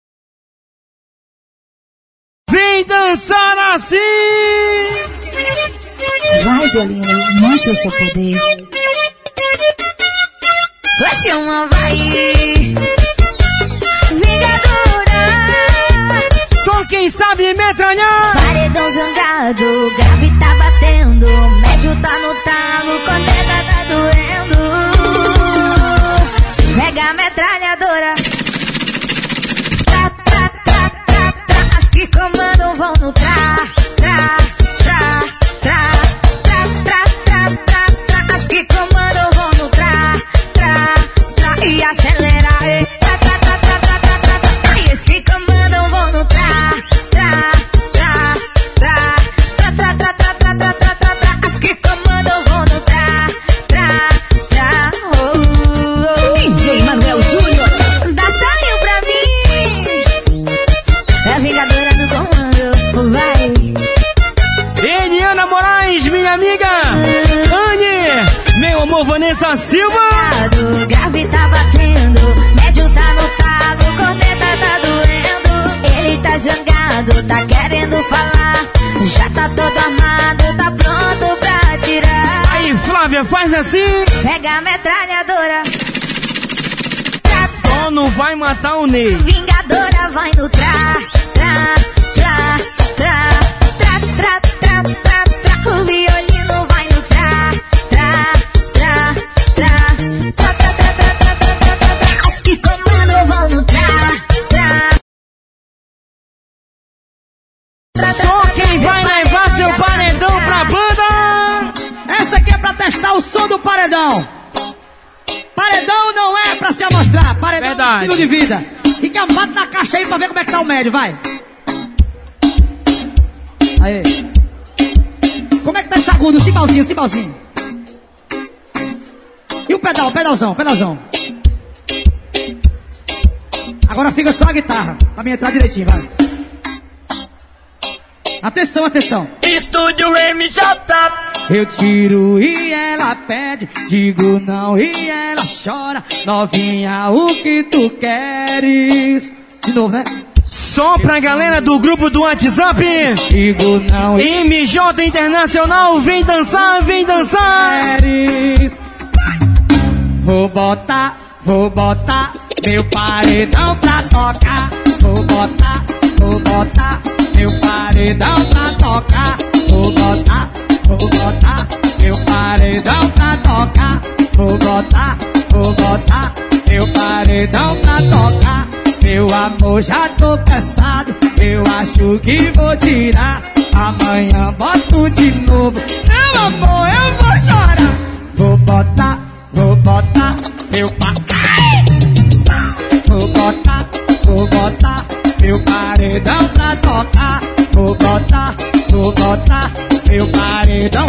Vem dançar assim! Vai, Violino, mostra o seu poder. Vai chamar, vai. Vingadora. Só quem sabe metralhar. Paredão zangado, grave tá batendo. Médio tá no talo, corneta tá doendo. Mega metralhadora. Tá, tá, tá, tá, tá. As que comandam vão no tra, tra, tra, tra, tra, tra, tra, tra, tra. As que comandam vão no tra, tra, tra. E acelera, e tra, tra, tra, tra, tra, tra, tra, tra. E as que comandam vão no tra, tra, tra, tra, tra, tra, tra, tra, tra, tra, tra, tra, tra. As que comandam vão no tra, tra, tra. Oh, oh, oh. D J Manuel Júnior. Dá saiu pra mim. É a Vingadora do comando, vai. Eliana Moraes, minha amiga. Anne, meu amor, Vanessa Silva. Grave tá batendo, médio tá no talo, corneta tá doendo. Ele tá zangado, tá querendo falar. Já tá todo armado, tá pronto pra atirar. Aí, Flávia, faz assim. Pega a metralhadora. Só não vai matar o Ney. Vingadora vai no tra, tra, tra, tra, tra, tra, tra, tra, tra. O violino vai no tra, tra, tra, tra, tra, tra, tra, tra, tra, tra, tra, tra. As que comandam vão no tra, tra. Só quem vai levar seu paredão pra banda. Essa aqui é pra testar o som do paredão. Paredão não é pra se amostrar. Paredão é estilo de vida. E que bate na caixa aí pra ver como é que tá o médio, vai. Aí. Como é que tá esse agudo? O cimbalzinho, o cimbalzinho. E o pedal, o pedalzão, o pedalzão. Agora fica só a guitarra, pra mim entrar direitinho, vai. Atenção, atenção. Estúdio M J. Eu tiro e ela pede, digo não e ela chora. Novinha, o que tu queres? De novo, né? Só pra galera do grupo do WhatsApp. Digo não e M J Internacional, vem dançar, vem dançar. queres. Vou botar, vou botar meu paredão pra tocar. Vou botar, vou botar meu paredão pra tocar. Vou botar, vou botar meu paredão pra tocar. Vou botar, vou botar meu paredão pra tocar. Meu amor, já tô cansado, eu acho que vou tirar. Amanhã boto de novo, meu amor, eu vou chorar. Vou botar, vou botar meu paredão. Vou botar, vou botar meu paredão pra tocar. Vou botar, vou botar meu paredão.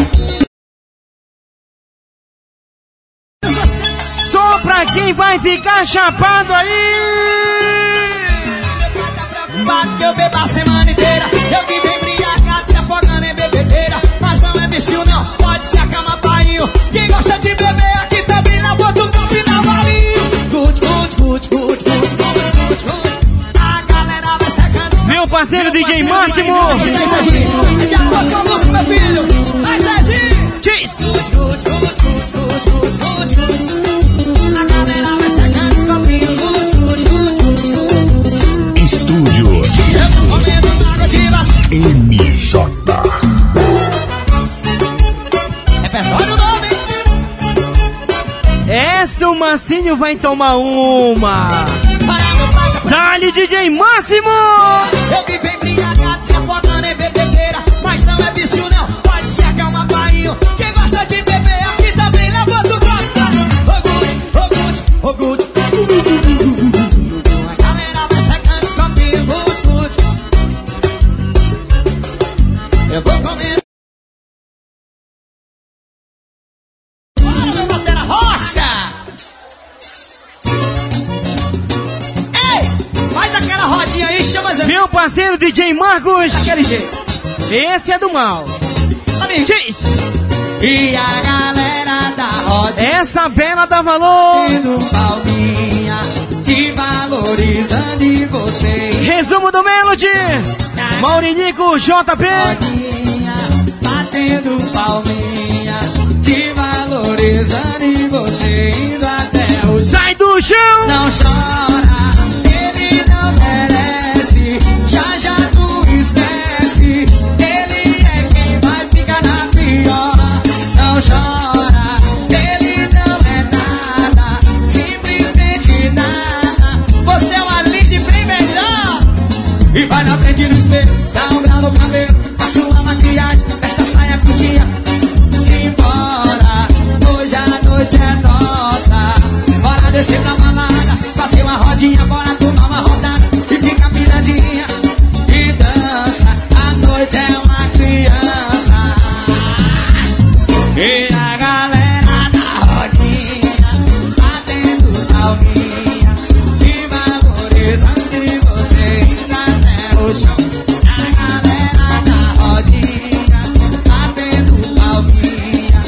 Só pra quem vai ficar chapado aí. Que eu bebo a semana inteira. Eu vivo embriagado, se afogando em bebedeira. Mas não é vício não, pode se acalmar, painho. Quem gosta de beber aqui também na boca do campo e na varinha. Good, good, good, good, good, good, good, good. A galera vai secando. Meu parceiro D J Máximo. Sai, Serginho. Já tocou a música, meu filho. Vai, Serginho. Diz. Good, good, good, good, good, good, good, good. A galera vai secando os copinhos. Good, good, good, good, good. Estúdio M J. Repertório Marcinho vai tomar uma. Dá-lhe, D J Máximo! Eu vivo embriagado, se afogando em bebedeira. Mas não é vício não, pode se acalmar, painho. Quem gosta de beber aqui também levanta o copo. Ô Gucci, ô Gucci, ô Gucci. A galera vai secando os copinhos, Gucci, Gucci. Eu vou comer. Bora, Batera Rocha! Faz aquela rodinha aí, chama as... Meu parceiro D J Marcos. Daquele jeito. Esse é do mal. Diz. E a galera da rodinha. Essa bela dá valor. E no palminha, te valorizando e você. Resumo do Melody. Maurinico J P. Rodinha, batendo palminha, te valorizando e você indo até o... Sai do chão. Não chora. Merece, já já tu esquece. Ele é quem vai ficar na pior. Não chora, ele não é nada, simplesmente nada. Você é uma linda e bem melhor. E vai na frente do espelho, dá um grau no cabelo, a sua maquiagem, esta saia curtinha. Simbora, hoje a noite é nossa. Bora descer pra balada, fazer uma rodinha, bora tomar uma rodada. E dança, a noite é uma criança. E a galera da rodinha, batendo palminha, e valorizando você indo até o chão. A galera da rodinha, batendo palminha.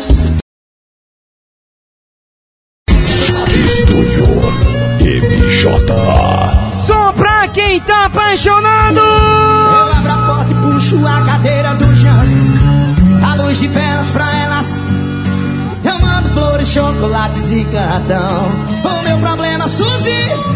Estúdio M J. Pra quem tá apaixonado. Eu abro a porta e puxo a cadeira do jantar. A luz de velas pra elas. Eu mando flores, chocolates e cartão. O meu problema surge.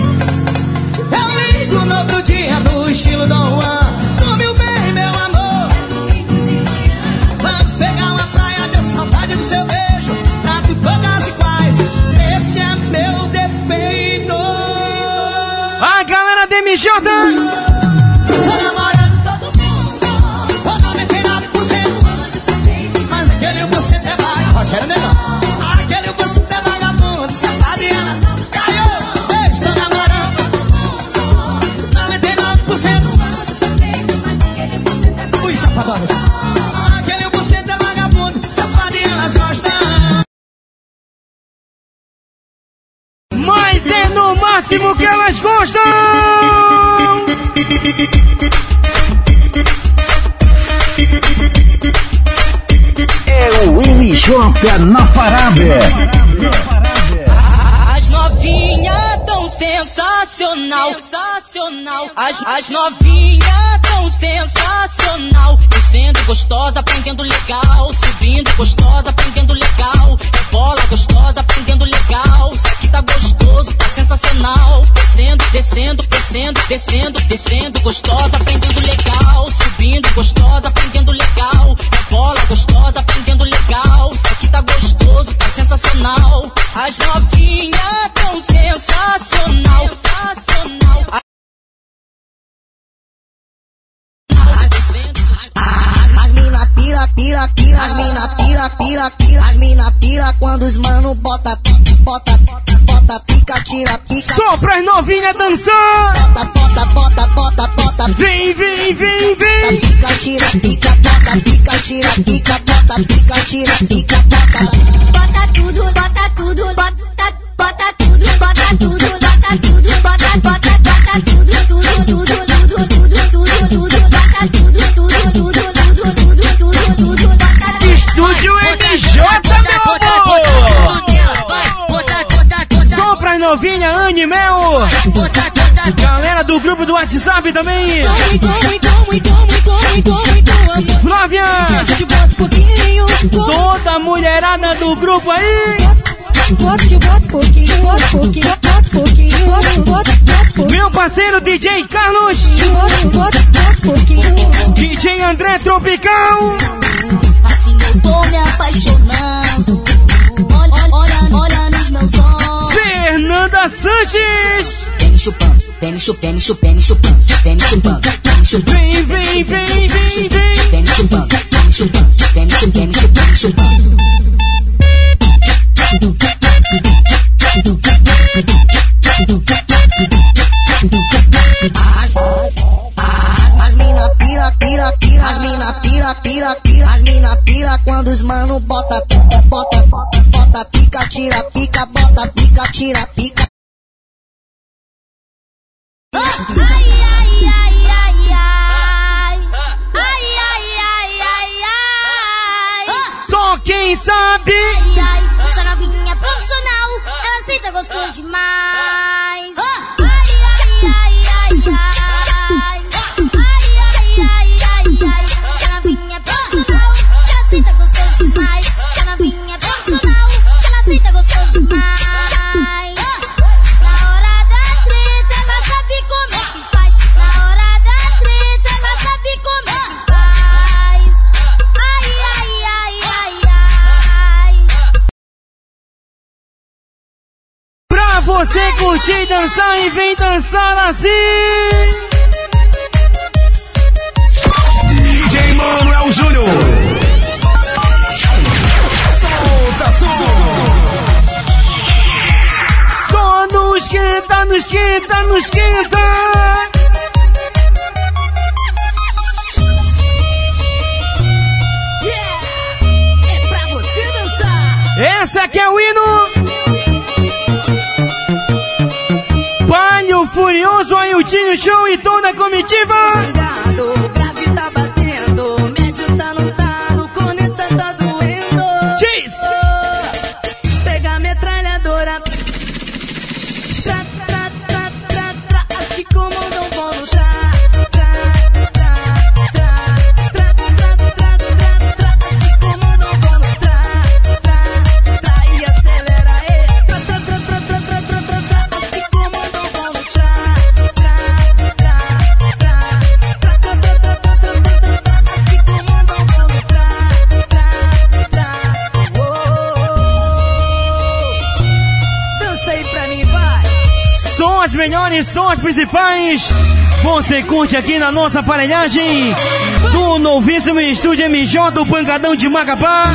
Eu ligo no outro dia no estilo Dom Juan. Dormiu bem, meu amor. Vamos pegar uma praia, ter saudade do seu beijo. Trato todas iguais. Esse é meu defeito. A galera da M J. Tô namorando todo mundo. Tô noventa e nove por cento. Mas aquele um por cento é vaga. Rogério Negão. Aquele um por cento é vagabundo. Safadinha. Caiu. Estou namorando noventa e nove por cento. Ui, safadonas. Aquele um por cento é vagabundo. Safadinha, elas gostam. Mas é no máximo que elas gostam. É o M J na parada. As novinhas tão sensacional, sensacional. As, as novinhas tão sensacional. Descendo gostosa, aprendendo legal. Subindo gostosa, aprendendo legal. É bola gostosa, aprendendo legal. Isso aqui tá gostoso, tá sensacional. Descendo, descendo, descendo, descendo, descendo gostosa, aprendendo legal. Subindo gostosa, aprendendo legal. É bola gostosa, aprendendo legal. Isso aqui tá gostoso, tá sensacional. As novinhas tão sensacional, sensacional. As mina pira, pira, pira, as mina pira, pira, pira, as mina pira quando os mano bota, bota, bota, pica, tira, pica. Só pras novinhas dançar. Bota, bota, bota, bota, bota. Vem, vem, vem, vem. Pica, tira, pica, bota, pica, tira, pica, bota, pica, tira, pica, bota. Bota tudo, bota tudo, bota, bota tudo, bota tudo, bota tudo, bota, bota, bota tudo, tudo, tudo, tudo, tudo, tudo, tudo, bota tudo, tudo, tudo, tudo, tudo, tudo, tudo, bota. Estúdio M J, meu amor. Só pras novinhas, Anne Mel. Galera do grupo do WhatsApp também. Flávia. Toda mulherada do grupo aí. Meu parceiro D J Carlos. D J André Tropical. Assim eu tô me apaixonando. Olha, olha, olha nos meus olhos. Sanches. Vem me chupando, vem me chupando, vem me chupando, vem me chupando, vem me chupando, vem me chupando. Vem, vem, vem, vem, vem. Vem me chupando, vem me chupando, vem me chupando, vem me chupando, vem me chupando. As mina pira, pira, pira, as mina pira, pira, pira, as mina pira quando os mano bota, bota, bota, bota, pica, tira, pica, bota, pica, tira, pica. Ai, ai, ai, ai, ai. Ai, ai, ai, ai, ai. Só quem sabe. Ai, ai, essa novinha é profissional, ela aceita gostoso demais. Ai, ai, ai, ai, ai. Ai, ai, ai, ai, ai. Essa novinha é profissional, ela aceita gostoso demais. Essa novinha é profissional, ela aceita gostoso demais. Na hora da treta, ela sabe como é que faz. Na hora da treta, ela sabe como é que faz. Ai, ai, ai, ai, ai. Pra você curtir, dançar e vem dançar assim. D J Manuel Júnior. Solta, solta. Só no esquenta, no esquenta, no esquenta. É pra você dançar. Essa aqui é o hino. Palio Furioso, Ailtinho Show e toda a comitiva. Zangado, grave tá batendo, médio tá no talo, corneta tá doendo. Diz! Pega a metralhadora. Tra, tra, tra, tra, tra, as que comandam vão lutar. Tra, tra, tra, tra, tra, tra, tra, tra, as que comandam vão lutar. Tra, tra, e acelera aí. Tra, tra, tra, tra, tra, tra, tra, tra, tra, as que comandam vão lutar. Tra, tra, tra, tra, tra, tra, tra, tra, tra, tra, as que comandam vão lutar. Tra, tra, oh. Dança aí pra mim, vai. São as melhores, são as principais. Você curte aqui na nossa aparelhagem do novíssimo estúdio M J do Pancadão de Macapá.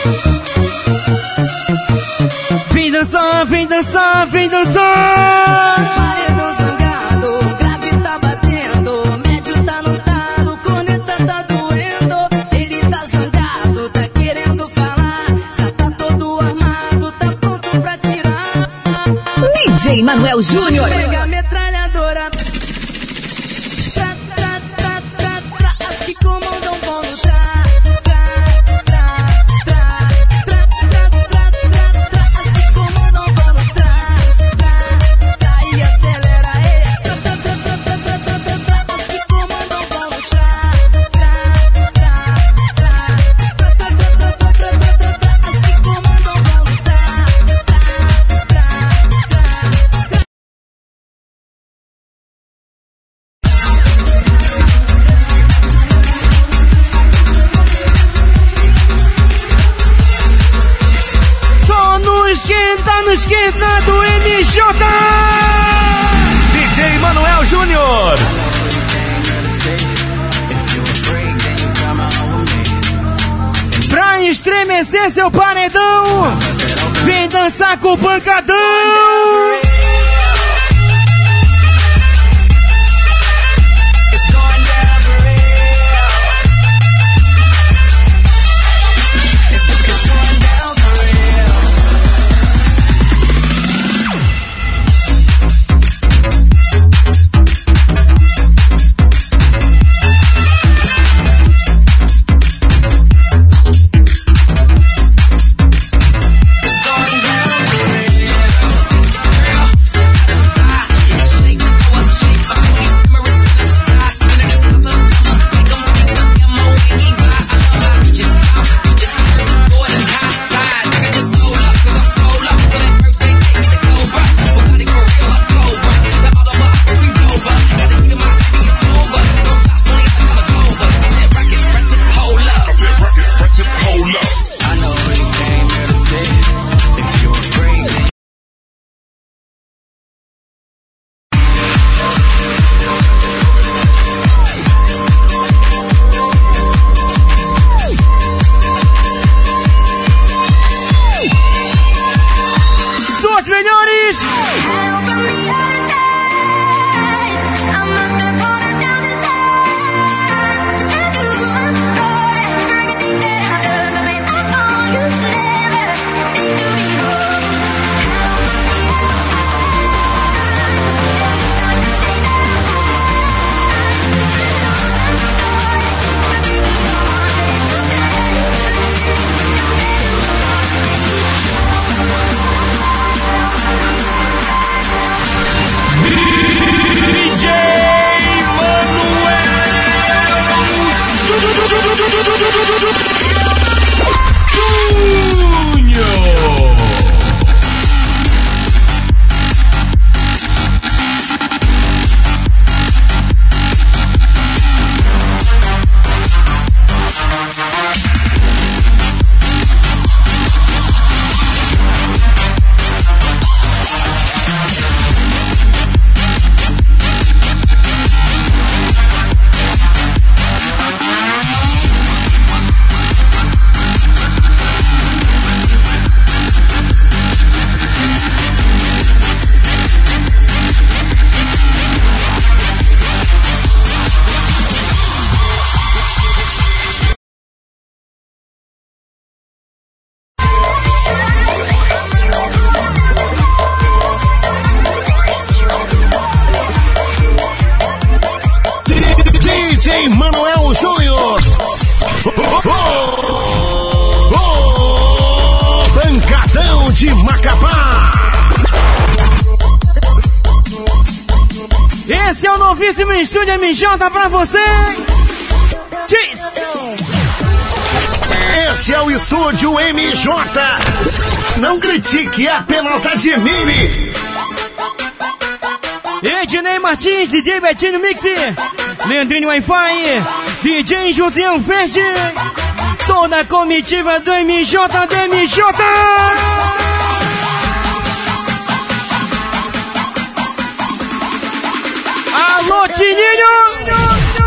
Vem dançar, vem dançar, vem dançar. Paredão zangado, grave tá batendo, médio tá no talo, corneta tá doendo. Ele tá zangado, tá querendo falar, já tá todo armado, tá pronto pra tirar. D J Manuel Júnior. Pega a metralhadora. Tra, tra, tra, tra, tra, as que comandam vão lutar. Tra, tra, tra, tra, tra, tra, tra, tra, as que comandam vão lutar. Tra, tra, e acelera aí. Tra, tra, tra, tra, tra, tra, tra, tra, tra, as que comandam vão lutar. Tra, tra, tra, tra, tra, tra, tra, tra, tra, tra, tra, as que comandam vão lutar. Tra, tra, tra. Só no esquenta, no esquenta do M J. D J Manuel Júnior. Pra estremecer seu paredão, vem dançar com o Pancadão. de Macapá. Esse é o novíssimo Estúdio M J pra você. Diz. Esse é o Estúdio M J. Não critique, apenas admire. Ednei Martins, D J Betinho Mix, Leandrinho Wi-Fi, D J Josião Fest, toda a comitiva do M J do M J. Alô, Tininho!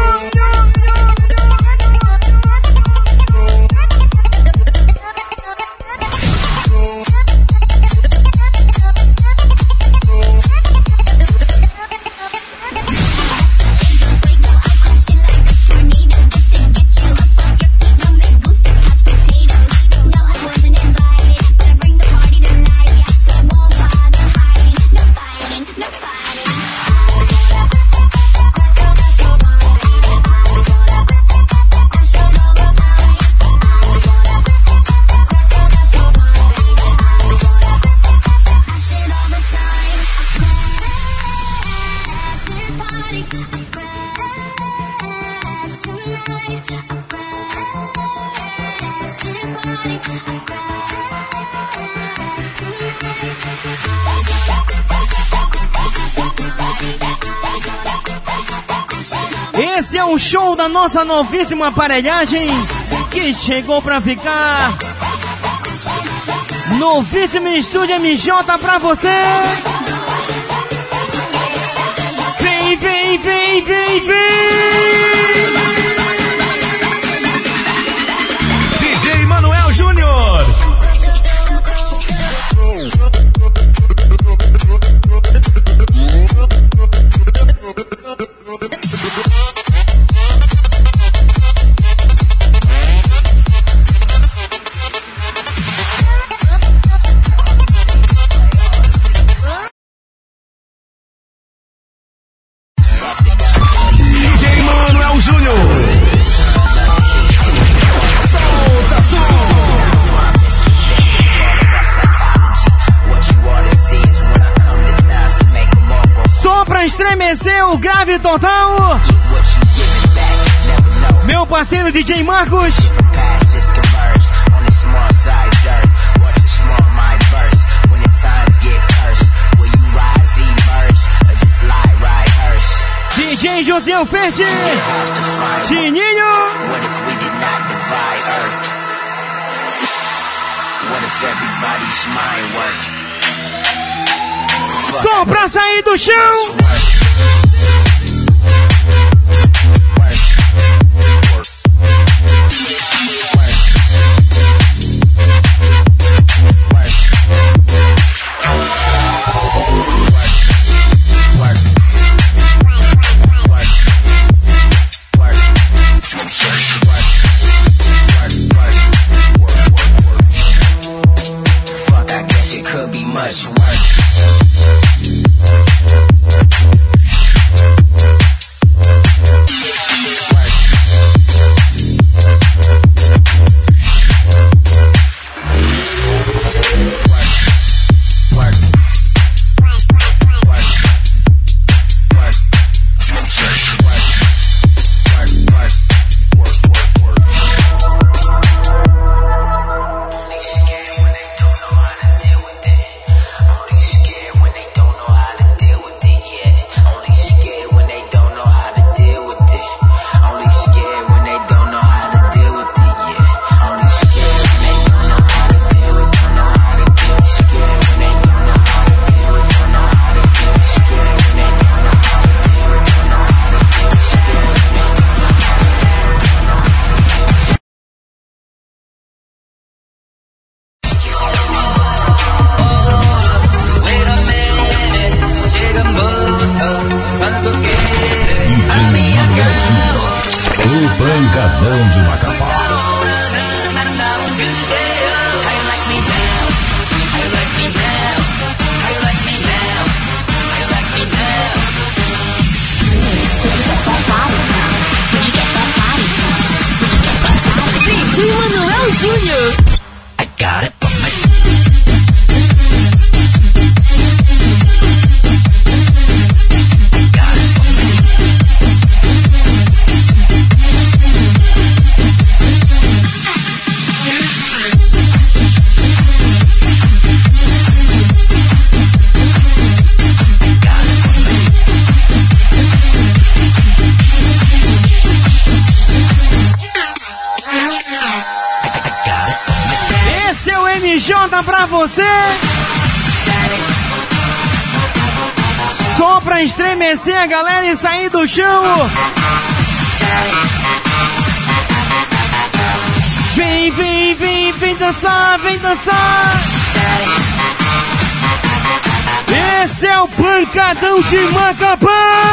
Esse é um show da nossa novíssima aparelhagem que chegou pra ficar. Novíssimo Estúdio M J pra você. Vem, vem, vem, vem, vem. D J Manuel Júnior. Estremecer o grave total. Meu parceiro D J Marcos. D J Josião Fest. Tininho. Só pra sair do chão. Fuck, I guess it could be much worse. Pancadão de Macapá. D J Manuel Júnior. I got it. Jota pra você. Só pra estremecer a galera e sair do chão. Vem, vem, vem, vem dançar, vem dançar. Esse é o Pancadão de Macapá.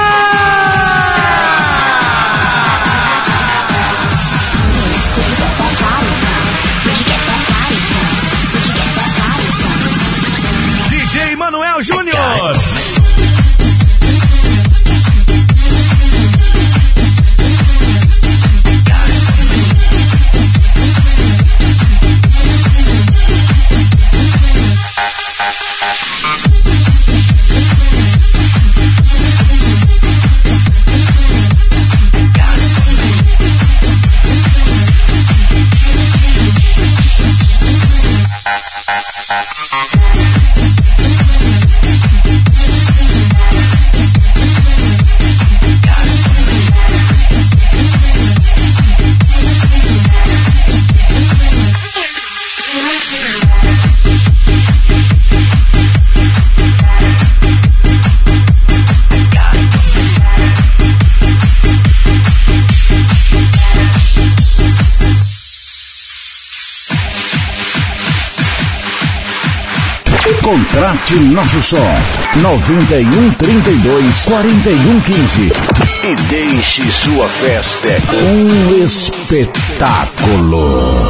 Manuel Júnior. Contrate nosso som noventa e um, trinta e dois, quarenta e um, quinze e deixe sua festa um espetáculo.